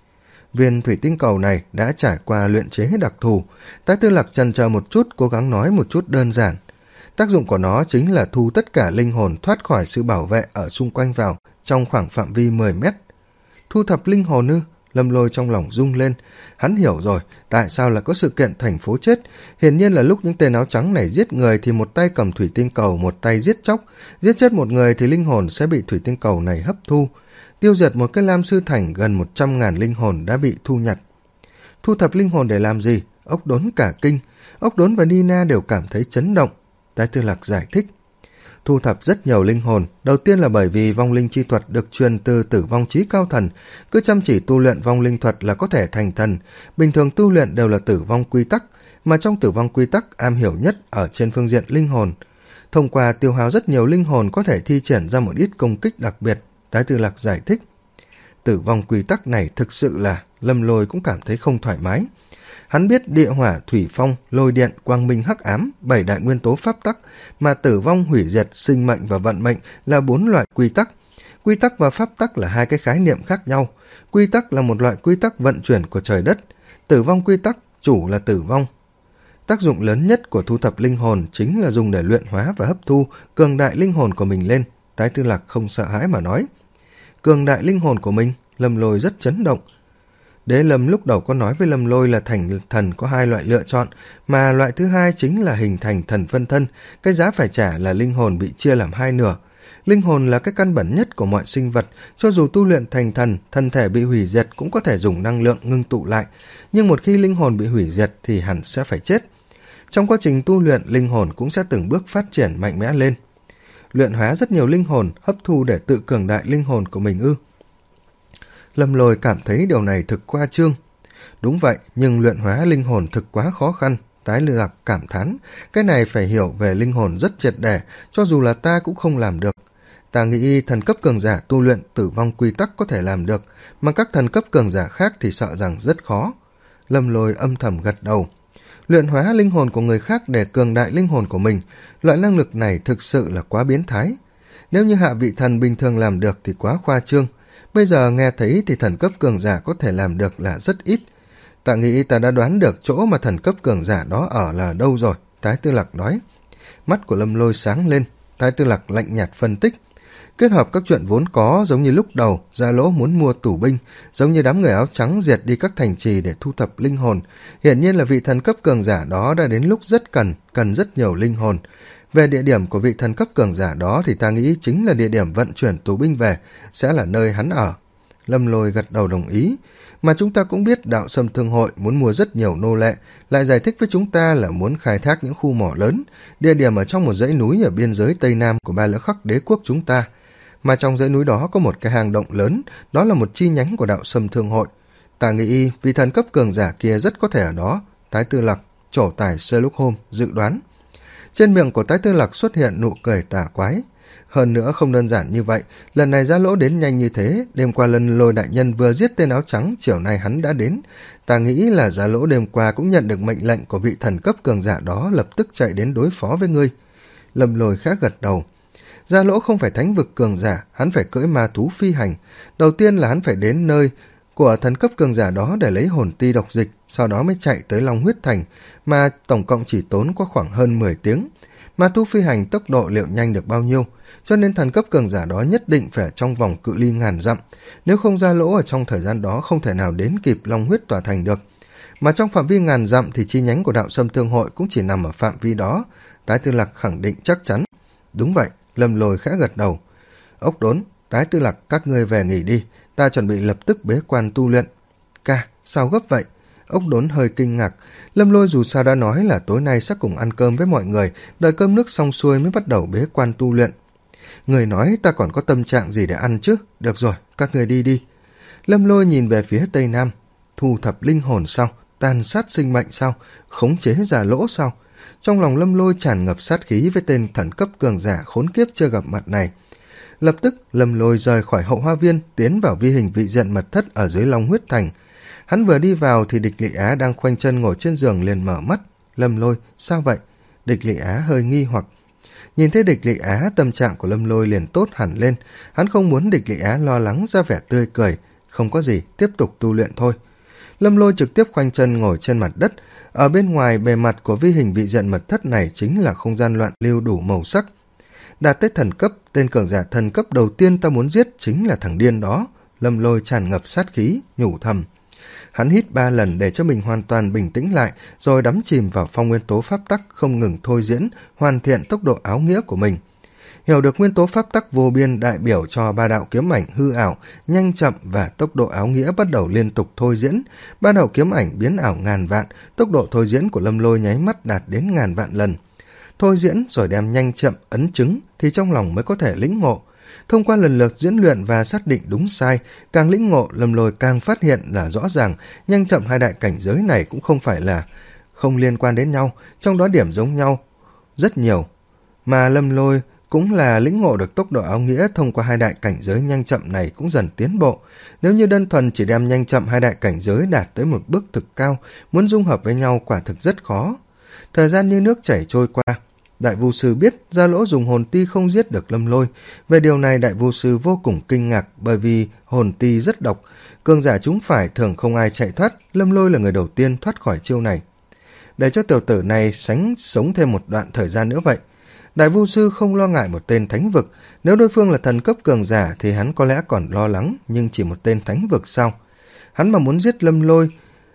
Viên thủy tinh cầu này đã trải qua luyện chế đặc thù. Tái Tư Lạc chần chờ một chút, cố gắng nói một chút đơn giản. Tác dụng của nó chính là thu tất cả linh hồn thoát khỏi sự bảo vệ ở xung quanh vào trong khoảng phạm vi mười mét. Thu thập linh hồn ư? Lâm Lôi trong lòng rung lên. Hắn hiểu rồi, tại sao lại có sự kiện thành phố chết. Hiển nhiên là lúc những tên áo trắng này giết người thì một tay cầm thủy tinh cầu, một tay giết chóc. Giết chết một người thì linh hồn sẽ bị thủy tinh cầu này hấp thu. Tiêu diệt một cái Lam Sư Thành, gần một trăm ngàn linh hồn đã bị thu nhặt. Thu thập linh hồn để làm gì? Ốc đốn cả kinh. Ốc đốn và Nina đều cảm thấy chấn động. Tái Tư Lạc giải thích. Thu thập rất nhiều linh hồn, đầu tiên là bởi vì vong linh chi thuật được truyền từ Tử Vong Chí Cao Thần, cứ chăm chỉ tu luyện vong linh thuật là có thể thành thần. Bình thường tu luyện đều là tử vong quy tắc, mà trong tử vong quy tắc am hiểu nhất ở trên phương diện linh hồn. Thông qua tiêu hao rất nhiều linh hồn có thể thi triển ra một ít công kích đặc biệt. Tái Tư Lạc giải thích. Tử vong quy tắc này thực sự là, Lâm Lôi cũng cảm thấy không thoải mái. Hắn biết địa hỏa, thủy phong, lôi điện, quang minh, hắc ám, bảy đại nguyên tố pháp tắc, mà tử vong, hủy diệt, sinh mệnh và vận mệnh là bốn loại quy tắc. Quy tắc và pháp tắc là hai cái khái niệm khác nhau. Quy tắc là một loại quy tắc vận chuyển của trời đất. Tử vong quy tắc, chủ là tử vong. Tác dụng lớn nhất của thu thập linh hồn chính là dùng để luyện hóa và hấp thu cường đại linh hồn của mình lên. Thái Tư Lạc không sợ hãi mà nói. Cường đại linh hồn của mình, Lâm Lôi rất chấn động. Đế Lâm lúc đầu có nói với Lâm Lôi là thành thần có hai loại lựa chọn, mà loại thứ hai chính là hình thành thần phân thân. Cái giá phải trả là linh hồn bị chia làm hai nửa. Linh hồn là cái căn bản nhất của mọi sinh vật, cho dù tu luyện thành thần, thân thể bị hủy diệt cũng có thể dùng năng lượng ngưng tụ lại, nhưng một khi linh hồn bị hủy diệt thì hẳn sẽ phải chết. Trong quá trình tu luyện, linh hồn cũng sẽ từng bước phát triển mạnh mẽ lên. Luyện hóa rất nhiều linh hồn, hấp thu để tự cường đại linh hồn của mình ư? Lâm Lôi cảm thấy điều này thực khoa trương. Đúng vậy, nhưng luyện hóa linh hồn thực quá khó khăn. Thái Tư Lạc cảm thán, cái này phải hiểu về linh hồn rất triệt để, cho dù là ta cũng không làm được. Ta nghĩ thần cấp cường giả tu luyện tử vong quy tắc có thể làm được, mà các thần cấp cường giả khác thì sợ rằng rất khó. Lâm Lôi âm thầm gật đầu. Luyện hóa linh hồn của người khác để cường đại linh hồn của mình, loại năng lực này thực sự là quá biến thái. Nếu như hạ vị thần bình thường làm được thì quá khoa trương. Bây giờ nghe thấy thì thần cấp cường giả có thể làm được là rất ít. Ta nghĩ ta đã đoán được chỗ mà thần cấp cường giả đó ở là đâu rồi, Thái Tư Lạc nói. Mắt của Lâm Lôi sáng lên, Thái Tư Lạc lạnh nhạt phân tích. Kết hợp các chuyện vốn có, giống như lúc đầu Gia Lỗ muốn mua tù binh, giống như đám người áo trắng diệt đi các thành trì để thu thập linh hồn. Hiển nhiên là vị thần cấp cường giả đó đã đến lúc rất cần, cần rất nhiều linh hồn. Về địa điểm của vị thần cấp cường giả đó thì ta nghĩ chính là địa điểm vận chuyển tù binh về, sẽ là nơi hắn ở. Lâm Lôi gật đầu đồng ý. Mà chúng ta cũng biết Đạo Sâm Thương Hội muốn mua rất nhiều nô lệ, lại giải thích với chúng ta là muốn khai thác những khu mỏ lớn, địa điểm ở trong một dãy núi ở biên giới Tây Nam của Ba Lữ Khắc đế quốc chúng ta. Mà trong dãy núi đó có một cái hang động lớn, đó là một chi nhánh của Đạo Sâm Thương Hội. Ta nghĩ vị thần cấp cường giả kia rất có thể ở đó. Thái Tư Lạc, trổ tài Sherlock Holmes dự đoán. Trên miệng của Thái Tư Lạc xuất hiện nụ cười tà quái. Hơn nữa không đơn giản như vậy, lần này Gia Lỗ đến nhanh như thế, đêm qua lần Lôi đại nhân vừa giết tên áo trắng, chiều nay hắn đã đến. Ta nghĩ là Gia Lỗ đêm qua cũng nhận được mệnh lệnh của vị thần cấp cường giả đó, lập tức chạy đến đối phó với ngươi. Lâm Lôi khá gật đầu. Gia Lỗ không phải thánh vực cường giả, hắn phải cưỡi ma thú phi hành. Đầu tiên là hắn phải đến nơi của thần cấp cường giả đó để lấy hồn ti độc dịch, sau đó mới chạy tới Long Huyết Thành, mà tổng cộng chỉ tốn có khoảng hơn mười tiếng. Ma thú phi hành tốc độ liệu nhanh được bao nhiêu, cho nên thần cấp cường giả đó nhất định phải ở trong vòng cự ly ngàn dặm, nếu không Gia Lỗ ở trong thời gian đó không thể nào đến kịp Long Huyết tòa thành được. Mà trong phạm vi ngàn dặm thì chi nhánh của Đạo Sâm Thương Hội cũng chỉ nằm ở phạm vi đó. Thái Tư Lạc khẳng định chắc chắn. Đúng vậy, Lâm Lôi khẽ gật đầu. Ốc Đốn, Thái Tư Lạc, các ngươi về nghỉ đi, ta chuẩn bị lập tức bế quan tu luyện. Ca, sao gấp vậy? Ốc Đốn hơi kinh ngạc. Lâm Lôi dù sao đã nói là tối nay sẽ cùng ăn cơm với mọi người, đợi cơm nước xong xuôi mới bắt đầu bế quan tu luyện. Người nói ta còn có tâm trạng gì để ăn chứ? Được rồi, các người đi đi. Lâm Lôi nhìn về phía Tây Nam. Thu thập linh hồn sao? Tàn sát sinh mệnh sao? Khống chế Gia Lỗ sao? Trong lòng Lâm Lôi tràn ngập sát khí với tên thần cấp cường giả khốn kiếp chưa gặp mặt này. Lập tức Lâm Lôi rời khỏi hậu hoa viên, tiến vào vi hình vị diện mật thất ở dưới Long Huyết Thành. Hắn vừa đi vào thì Địch Lị Á đang khoanh chân ngồi trên giường liền mở mắt. Lâm Lôi, sao vậy? Địch Lị Á hơi nghi hoặc. Nhìn thấy Địch Lị Á, tâm trạng của Lâm Lôi liền tốt hẳn lên. Hắn không muốn Địch Lị Á lo lắng, ra vẻ tươi cười. Không có gì, tiếp tục tu luyện thôi. Lâm Lôi trực tiếp khoanh chân ngồi trên mặt đất. Ở bên ngoài bề mặt của vi hình vị diện mật thất này chính là không gian loạn lưu đủ màu sắc. Đạt tới thần cấp, tên cường giả thần cấp đầu tiên ta muốn giết chính là thằng điên đó. Lâm Lôi tràn ngập sát khí, nhủ thầm. Hắn hít ba lần để cho mình hoàn toàn bình tĩnh lại, rồi đắm chìm vào phong nguyên tố pháp tắc, không ngừng thôi diễn, hoàn thiện tốc độ áo nghĩa của mình. Hiểu được nguyên tố pháp tắc vô biên đại biểu cho ba đạo kiếm ảnh hư ảo, nhanh chậm và tốc độ áo nghĩa bắt đầu liên tục thôi diễn. Ba đạo kiếm ảnh biến ảo ngàn vạn, tốc độ thôi diễn của Lâm Lôi nháy mắt đạt đến ngàn vạn lần. Thôi diễn rồi đem nhanh chậm ấn chứng thì trong lòng mới có thể lĩnh ngộ. Thông qua lần lượt diễn luyện và xác định đúng sai, càng lĩnh ngộ, Lâm Lôi càng phát hiện là rõ ràng nhanh chậm hai đại cảnh giới này cũng không phải là không liên quan đến nhau, trong đó điểm giống nhau rất nhiều. Mà Lâm Lôi cũng là lĩnh ngộ được tốc độ áo nghĩa thông qua hai đại cảnh giới nhanh chậm này cũng dần tiến bộ. Nếu như đơn thuần chỉ đem nhanh chậm hai đại cảnh giới đạt tới một bước thực cao, muốn dung hợp với nhau quả thực rất khó. Thời gian như nước chảy trôi qua. Đại Vu Sư biết Gia Lỗ dùng hồn ti không giết được Lâm Lôi. Về điều này Đại Vu Sư vô cùng kinh ngạc, bởi vì hồn ti rất độc, cường giả chúng phải thường không ai chạy thoát, Lâm Lôi là người đầu tiên thoát khỏi chiêu này. Để cho tiểu tử này sánh sống thêm một đoạn thời gian nữa vậy. Đại Vu Sư không lo ngại một tên thánh vực, nếu đối phương là thần cấp cường giả thì hắn có lẽ còn lo lắng, nhưng chỉ một tên thánh vực sao? Hắn mà muốn giết Lâm Lôi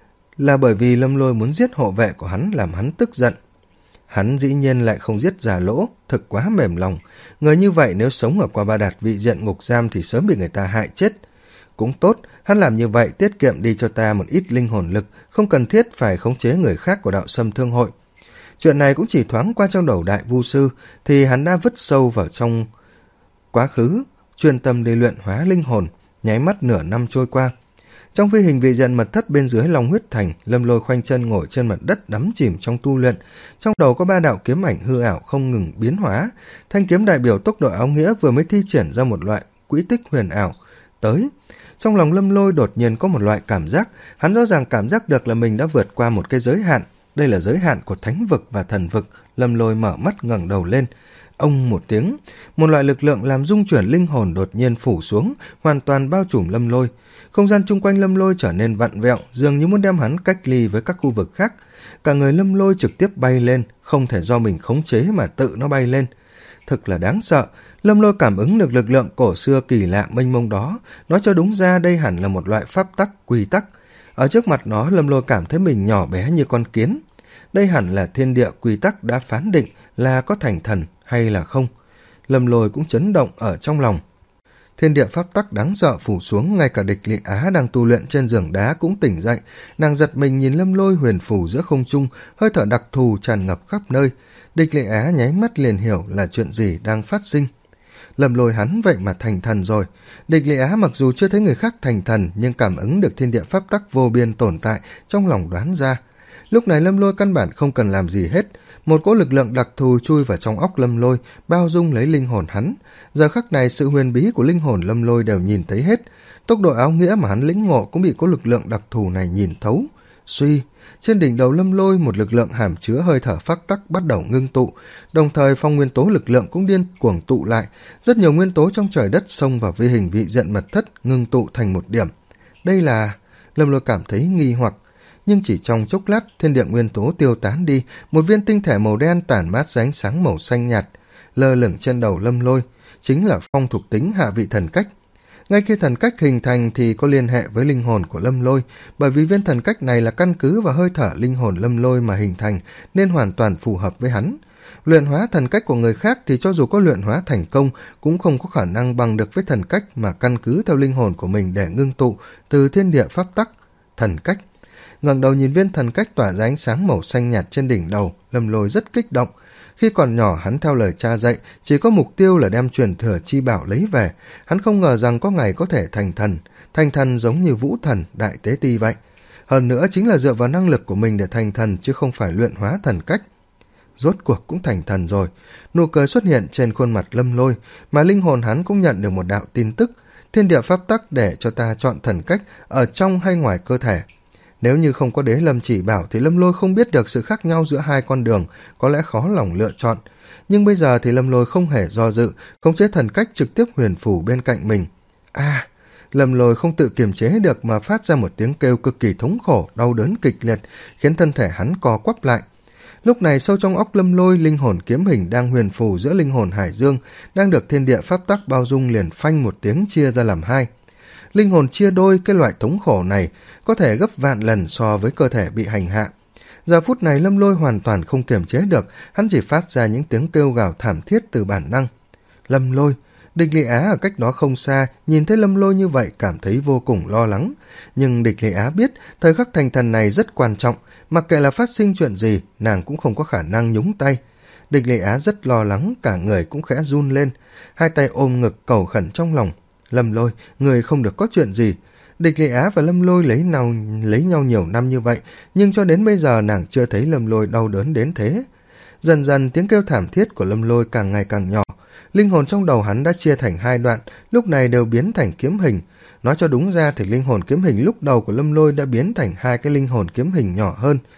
là bởi vì Lâm Lôi muốn giết hộ vệ của hắn, làm hắn tức giận. Hắn dĩ nhiên lại không giết Già Lỗ, thực quá mềm lòng. Người như vậy nếu sống ở Qua Ba Đạt vị diện ngục giam thì sớm bị người ta hại chết. Cũng tốt, hắn làm như vậy tiết kiệm đi cho ta một ít linh hồn lực, không cần thiết phải khống chế người khác của Đạo Sâm Thương Hội. Chuyện này cũng chỉ thoáng qua trong đầu Đại Vu Sư, thì hắn đã vứt sâu vào trong quá khứ, chuyên tâm đi luyện hóa linh hồn. Nháy mắt nửa năm trôi qua. Trong phi hình vị diện mật thất bên dưới Long Huyết Thành, Lâm Lôi khoanh chân ngồi trên mặt đất đắm chìm trong tu luyện. Trong đầu có ba đạo kiếm ảnh hư ảo không ngừng biến hóa. Thanh kiếm đại biểu tốc độ áo nghĩa vừa mới thi triển ra một loại quỹ tích huyền ảo. Tới, trong lòng Lâm Lôi đột nhiên có một loại cảm giác, hắn rõ ràng cảm giác được là mình đã vượt qua một cái giới hạn. Đây là giới hạn của thánh vực và thần vực. Lâm Lôi mở mắt ngẩng đầu lên. Ông một tiếng, một loại lực lượng làm rung chuyển linh hồn đột nhiên phủ xuống, hoàn toàn bao trùm Lâm Lôi. Không gian chung quanh Lâm Lôi trở nên vặn vẹo, dường như muốn đem hắn cách ly với các khu vực khác. Cả người Lâm Lôi trực tiếp bay lên, không thể do mình khống chế mà tự nó bay lên. Thực là đáng sợ. Lâm Lôi cảm ứng được lực lượng cổ xưa kỳ lạ mênh mông đó. Nói cho đúng ra đây hẳn là một loại pháp tắc, quy tắc. Ở trước mặt nó, Lâm Lôi cảm thấy mình nhỏ bé như con kiến. Đây hẳn là thiên địa quy tắc đã phán định là có thành thần hay là không. Lâm Lôi cũng chấn động ở trong lòng. Thiên địa pháp tắc đáng sợ phủ xuống, ngay cả Địch Lị Á đang tu luyện trên giường đá cũng tỉnh dậy. Nàng giật mình nhìn Lâm Lôi huyền phù giữa không trung, hơi thở đặc thù tràn ngập khắp nơi. Địch Lị Á nháy mắt liền hiểu là chuyện gì đang phát sinh. Lâm Lôi hắn vậy mà thành thần rồi. Địch Lị Á mặc dù chưa thấy người khác thành thần, nhưng cảm ứng được thiên địa pháp tắc vô biên tồn tại, trong lòng đoán ra. Lúc này Lâm Lôi căn bản không cần làm gì hết. Một cỗ lực lượng đặc thù chui vào trong óc Lâm Lôi, bao dung lấy linh hồn hắn. Giờ khắc này sự huyền bí của linh hồn Lâm Lôi đều nhìn thấy hết. Tốc độ áo nghĩa mà hắn lĩnh ngộ cũng bị cỗ lực lượng đặc thù này nhìn thấu. Suy, trên đỉnh đầu Lâm Lôi một lực lượng hàm chứa hơi thở phác tắc bắt đầu ngưng tụ, đồng thời phong nguyên tố lực lượng cũng điên cuồng tụ lại. Rất nhiều nguyên tố trong trời đất xông vào vi hình vị diện mật thất, ngưng tụ thành một điểm. Đây là... Lâm Lôi cảm thấy nghi hoặc. Nhưng chỉ trong chốc lát, thiên địa nguyên tố tiêu tán đi, một viên tinh thể màu đen tản mát ra ánh sáng màu xanh nhạt, lơ lửng trên đầu Lâm Lôi, chính là phong thuộc tính hạ vị thần cách. Ngay khi thần cách hình thành thì có liên hệ với linh hồn của Lâm Lôi, bởi vì viên thần cách này là căn cứ vào hơi thở linh hồn Lâm Lôi mà hình thành, nên hoàn toàn phù hợp với hắn. Luyện hóa thần cách của người khác thì cho dù có luyện hóa thành công, cũng không có khả năng bằng được với thần cách mà căn cứ theo linh hồn của mình để ngưng tụ từ thiên địa pháp tắc, thần cách. Ngẩng đầu nhìn viên thần cách tỏa ra ánh sáng màu xanh nhạt trên đỉnh đầu, Lâm Lôi rất kích động. Khi còn nhỏ hắn theo lời cha dạy, chỉ có mục tiêu là đem truyền thừa chi bảo lấy về. Hắn không ngờ rằng có ngày có thể thành thần. Thành thần giống như vũ thần, đại tế ti vậy. Hơn nữa chính là dựa vào năng lực của mình để thành thần, chứ không phải luyện hóa thần cách. Rốt cuộc cũng thành thần rồi. Nụ cười xuất hiện trên khuôn mặt Lâm Lôi, mà linh hồn hắn cũng nhận được một đạo tin tức. Thiên địa pháp tắc để cho ta chọn thần cách ở trong hay ngoài cơ thể. Nếu như không có đế lâm chỉ bảo thì Lâm Lôi không biết được sự khác nhau giữa hai con đường, có lẽ khó lòng lựa chọn. Nhưng bây giờ thì Lâm Lôi không hề do dự, khống chế thần cách trực tiếp huyền phủ bên cạnh mình. À, Lâm Lôi không tự kiềm chế được mà phát ra một tiếng kêu cực kỳ thống khổ, đau đớn kịch liệt, khiến thân thể hắn co quắp lại. Lúc này sâu trong óc Lâm Lôi, linh hồn kiếm hình đang huyền phù giữa linh hồn hải dương, đang được thiên địa pháp tắc bao dung liền phanh một tiếng chia ra làm hai. Linh hồn chia đôi, cái loại thống khổ này có thể gấp vạn lần so với cơ thể bị hành hạ. Giờ phút này Lâm Lôi hoàn toàn không kiềm chế được, hắn chỉ phát ra những tiếng kêu gào thảm thiết từ bản năng. Lâm Lôi, Địch Lị Á ở cách đó không xa, nhìn thấy Lâm Lôi như vậy cảm thấy vô cùng lo lắng. Nhưng Địch Lị Á biết thời khắc thành thần này rất quan trọng, mặc kệ là phát sinh chuyện gì, nàng cũng không có khả năng nhúng tay. Địch Lị Á rất lo lắng, cả người cũng khẽ run lên, hai tay ôm ngực cầu khẩn trong lòng. Lâm Lôi, người không được có chuyện gì. Địch Lị Á và Lâm Lôi lấy nhau, lấy nhau nhiều năm như vậy, nhưng cho đến bây giờ nàng chưa thấy Lâm Lôi đau đớn đến thế. Dần dần tiếng kêu thảm thiết của Lâm Lôi càng ngày càng nhỏ. Linh hồn trong đầu hắn đã chia thành hai đoạn, lúc này đều biến thành kiếm hình. Nói cho đúng ra thì linh hồn kiếm hình lúc đầu của Lâm Lôi đã biến thành hai cái linh hồn kiếm hình nhỏ hơn.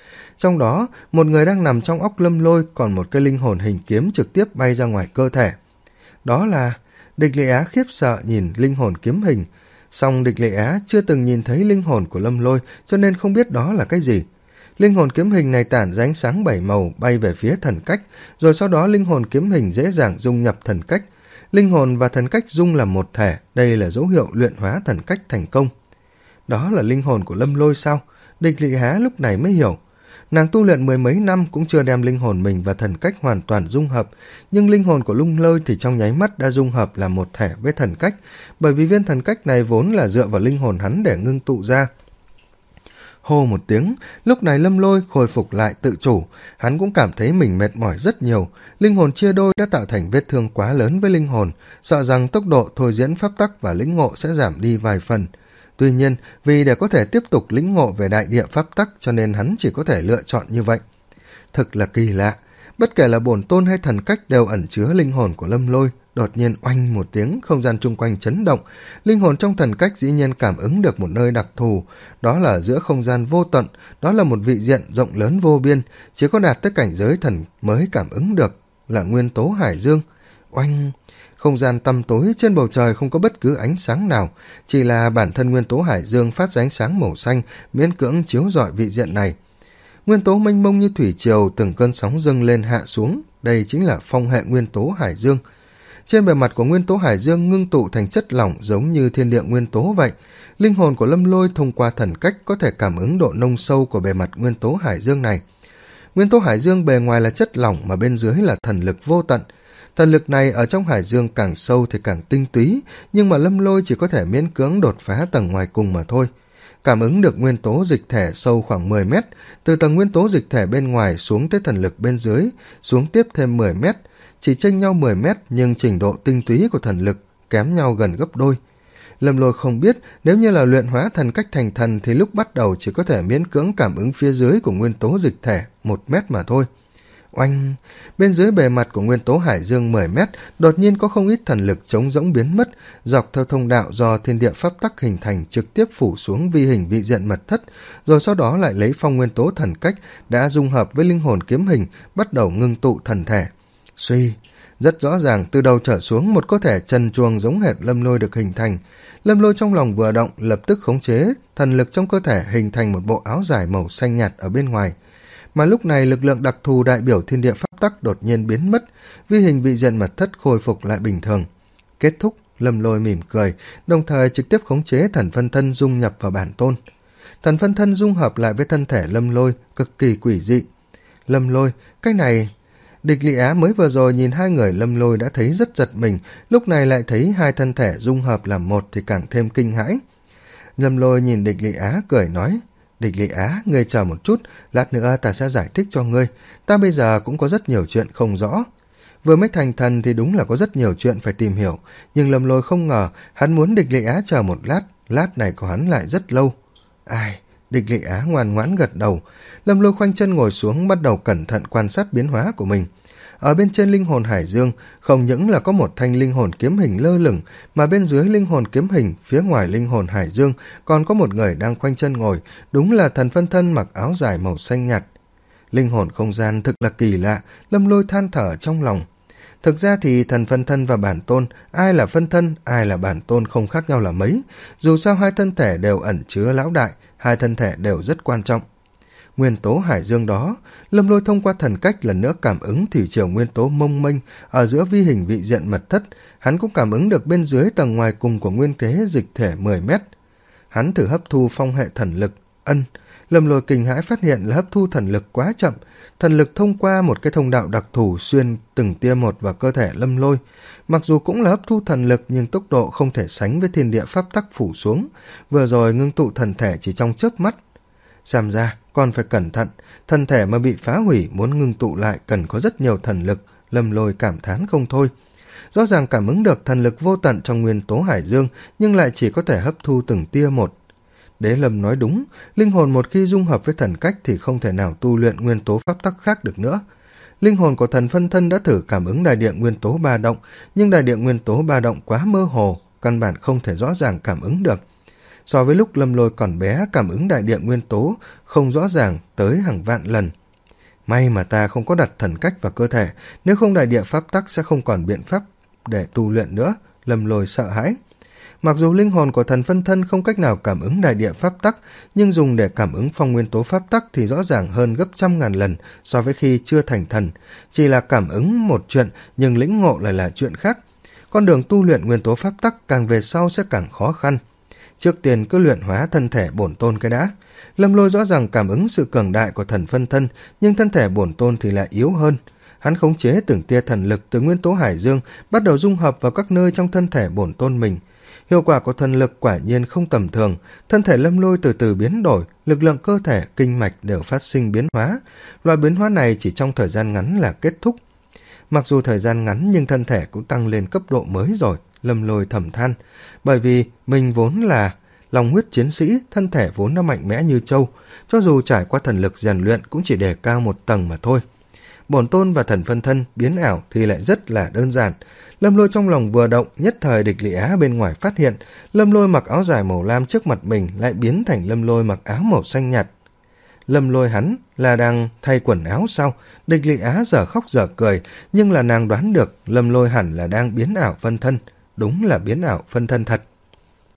Trong đó, một người đang nằm trong óc Lâm Lôi, còn một cái linh hồn hình kiếm trực tiếp bay ra ngoài cơ thể. Đó là... Địch Lệ Á khiếp sợ nhìn linh hồn kiếm hình, song Địch Lệ Á chưa từng nhìn thấy linh hồn của Lâm Lôi, cho nên không biết đó là cái gì. Linh hồn kiếm hình này tản ra ánh sáng bảy màu bay về phía thần cách, rồi sau đó linh hồn kiếm hình dễ dàng dung nhập thần cách. Linh hồn và thần cách dung làm một thể, đây là dấu hiệu luyện hóa thần cách thành công. Đó là linh hồn của Lâm Lôi sao? Địch Lệ Á lúc này mới hiểu. Nàng tu luyện mười mấy năm cũng chưa đem linh hồn mình và thần cách hoàn toàn dung hợp, nhưng linh hồn của Lung Lôi thì trong nháy mắt đã dung hợp làm một thể với thần cách, bởi vì viên thần cách này vốn là dựa vào linh hồn hắn để ngưng tụ ra. Hô một tiếng, lúc này Lâm Lôi khôi phục lại tự chủ, hắn cũng cảm thấy mình mệt mỏi rất nhiều, linh hồn chia đôi đã tạo thành vết thương quá lớn với linh hồn, sợ rằng tốc độ thôi diễn pháp tắc và lĩnh ngộ sẽ giảm đi vài phần. Tuy nhiên, vì để có thể tiếp tục lĩnh ngộ về đại địa pháp tắc cho nên hắn chỉ có thể lựa chọn như vậy. Thực là kỳ lạ, bất kể là bổn tôn hay thần cách đều ẩn chứa linh hồn của Lâm Lôi. Đột nhiên oanh một tiếng, không gian chung quanh chấn động, linh hồn trong thần cách dĩ nhiên cảm ứng được một nơi đặc thù, đó là giữa không gian vô tận, đó là một vị diện rộng lớn vô biên, chỉ có đạt tới cảnh giới thần mới cảm ứng được, là nguyên tố hải dương. Oanh! Không gian tăm tối, trên bầu trời không có bất cứ ánh sáng nào, chỉ là bản thân nguyên tố hải dương phát ra ánh sáng màu xanh, miễn cưỡng chiếu rọi vị diện này. Nguyên tố mênh mông như thủy triều, từng cơn sóng dâng lên hạ xuống, đây chính là phong hệ nguyên tố hải dương. Trên bề mặt của nguyên tố hải dương ngưng tụ thành chất lỏng giống như thiên địa nguyên tố vậy. Linh hồn của Lâm Lôi thông qua thần cách có thể cảm ứng độ nông sâu của bề mặt nguyên tố hải dương này. Nguyên tố hải dương bề ngoài là chất lỏng mà bên dưới là thần lực vô tận. Thần lực này ở trong hải dương càng sâu thì càng tinh túy, nhưng mà Lâm Lôi chỉ có thể miễn cưỡng đột phá tầng ngoài cùng mà thôi. Cảm ứng được nguyên tố dịch thể sâu khoảng mười mét, từ tầng nguyên tố dịch thể bên ngoài xuống tới thần lực bên dưới, xuống tiếp thêm mười mét, chỉ chênh nhau mười mét nhưng trình độ tinh túy của thần lực kém nhau gần gấp đôi. Lâm Lôi không biết nếu như là luyện hóa thần cách thành thần thì lúc bắt đầu chỉ có thể miễn cưỡng cảm ứng phía dưới của nguyên tố dịch thể một mét mà thôi. Oanh! Bên dưới bề mặt của nguyên tố hải dương mười mét, đột nhiên có không ít thần lực trống rỗng biến mất, dọc theo thông đạo do thiên địa pháp tắc hình thành trực tiếp phủ xuống vi hình vị diện mật thất, rồi sau đó lại lấy phong nguyên tố thần cách đã dung hợp với linh hồn kiếm hình, bắt đầu ngưng tụ thần thể. Suy! Rất rõ ràng từ đầu trở xuống một cơ thể trần truồng giống hệt Lâm Lôi được hình thành. Lâm Lôi trong lòng vừa động, lập tức khống chế thần lực trong cơ thể hình thành một bộ áo dài màu xanh nhạt ở bên ngoài. Mà lúc này lực lượng đặc thù đại biểu thiên địa pháp tắc đột nhiên biến mất, vi hình vị diện mật thất khôi phục lại bình thường. Kết thúc, Lâm Lôi mỉm cười, đồng thời trực tiếp khống chế thần phân thân dung nhập vào bản tôn. Thần phân thân dung hợp lại với thân thể Lâm Lôi, cực kỳ quỷ dị. Lâm Lôi, cái này... Địch Lệ Á mới vừa rồi nhìn hai người Lâm Lôi đã thấy rất giật mình, lúc này lại thấy hai thân thể dung hợp làm một thì càng thêm kinh hãi. Lâm Lôi nhìn Địch Lệ Á cười nói, Địch Lệ Á, ngươi chờ một chút, lát nữa ta sẽ giải thích cho ngươi, ta bây giờ cũng có rất nhiều chuyện không rõ. Vừa mới thành thần thì đúng là có rất nhiều chuyện phải tìm hiểu, nhưng Lâm Lôi không ngờ hắn muốn Địch Lệ Á chờ một lát, lát này của hắn lại rất lâu. Ai... Địch Lệ Á ngoan ngoãn gật đầu. Lâm Lôi khoanh chân ngồi xuống, bắt đầu cẩn thận quan sát biến hóa của mình. Ở bên trên linh hồn hải dương không những là có một thanh linh hồn kiếm hình lơ lửng, mà bên dưới linh hồn kiếm hình, phía ngoài linh hồn hải dương còn có một người đang khoanh chân ngồi, đúng là thần phân thân mặc áo dài màu xanh nhạt. Linh hồn không gian thực là kỳ lạ, Lâm Lôi than thở trong lòng. Thực ra thì thần phân thân và bản tôn, ai là phân thân, ai là bản tôn không khác nhau là mấy, dù sao hai thân thể đều ẩn chứa lão đại, hai thân thể đều rất quan trọng. Nguyên tố hải dương đó, Lâm Lôi thông qua thần cách lần nữa cảm ứng thủy triều nguyên tố mông mênh ở giữa vi hình vị diện mật thất, hắn cũng cảm ứng được bên dưới tầng ngoài cùng của nguyên kế dịch thể mười mét. Hắn thử hấp thu phong hệ thần lực, ân, Lâm Lôi kinh hãi phát hiện là hấp thu thần lực quá chậm, thần lực thông qua một cái thông đạo đặc thù xuyên từng tia một vào cơ thể Lâm Lôi. Mặc dù cũng là hấp thu thần lực nhưng tốc độ không thể sánh với thiên địa pháp tắc phủ xuống, vừa rồi ngưng tụ thần thể chỉ trong chớp mắt. Xem ra còn phải cẩn thận, thân thể mà bị phá hủy muốn ngưng tụ lại cần có rất nhiều thần lực, Lâm Lôi cảm thán không thôi. Rõ ràng cảm ứng được thần lực vô tận trong nguyên tố hải dương nhưng lại chỉ có thể hấp thu từng tia một. Đế Lâm nói đúng, linh hồn một khi dung hợp với thần cách thì không thể nào tu luyện nguyên tố pháp tắc khác được nữa. Linh hồn của thần phân thân đã thử cảm ứng đại địa nguyên tố ba động, nhưng đại địa nguyên tố ba động quá mơ hồ, căn bản không thể rõ ràng cảm ứng được. so với lúc Lâm Lôi còn bé cảm ứng đại địa nguyên tố không rõ ràng tới hàng vạn lần. May mà ta không có đặt thần cách vào cơ thể, nếu không đại địa pháp tắc sẽ không còn biện pháp để tu luyện nữa. Lâm Lôi sợ hãi. Mặc dù linh hồn của thần phân thân không cách nào cảm ứng đại địa pháp tắc, nhưng dùng để cảm ứng phong nguyên tố pháp tắc thì rõ ràng hơn gấp trăm ngàn lần so với khi chưa thành thần. Chỉ là cảm ứng một chuyện, nhưng lĩnh ngộ lại là chuyện khác. Con đường tu luyện nguyên tố pháp tắc càng về sau sẽ càng khó khăn. Trước tiên cứ luyện hóa thân thể bổn tôn cái đã. Lâm Lôi rõ ràng cảm ứng sự cường đại của thần phân thân, nhưng thân thể bổn tôn thì lại yếu hơn. Hắn khống chế từng tia thần lực từ nguyên tố hải dương, bắt đầu dung hợp vào các nơi trong thân thể bổn tôn mình. Hiệu quả của thần lực quả nhiên không tầm thường, thân thể Lâm Lôi từ từ biến đổi, lực lượng cơ thể, kinh mạch đều phát sinh biến hóa. Loại biến hóa này chỉ trong thời gian ngắn là kết thúc. Mặc dù thời gian ngắn nhưng thân thể cũng tăng lên cấp độ mới rồi, Lâm Lôi thầm than. Bởi vì mình vốn là lòng huyết chiến sĩ, thân thể vốn đã mạnh mẽ như trâu, cho dù trải qua thần lực rèn luyện cũng chỉ đề cao một tầng mà thôi. Bổn tôn và thần phân thân biến ảo thì lại rất là đơn giản. Lâm Lôi trong lòng vừa động, nhất thời Địch Lị Á bên ngoài phát hiện, Lâm Lôi mặc áo dài màu lam trước mặt mình lại biến thành Lâm Lôi mặc áo màu xanh nhạt. Lâm Lôi hắn là đang thay quần áo sao? Địch Lị Á dở khóc dở cười, nhưng là nàng đoán được Lâm Lôi hẳn là đang biến ảo phân thân, đúng là biến ảo phân thân thật.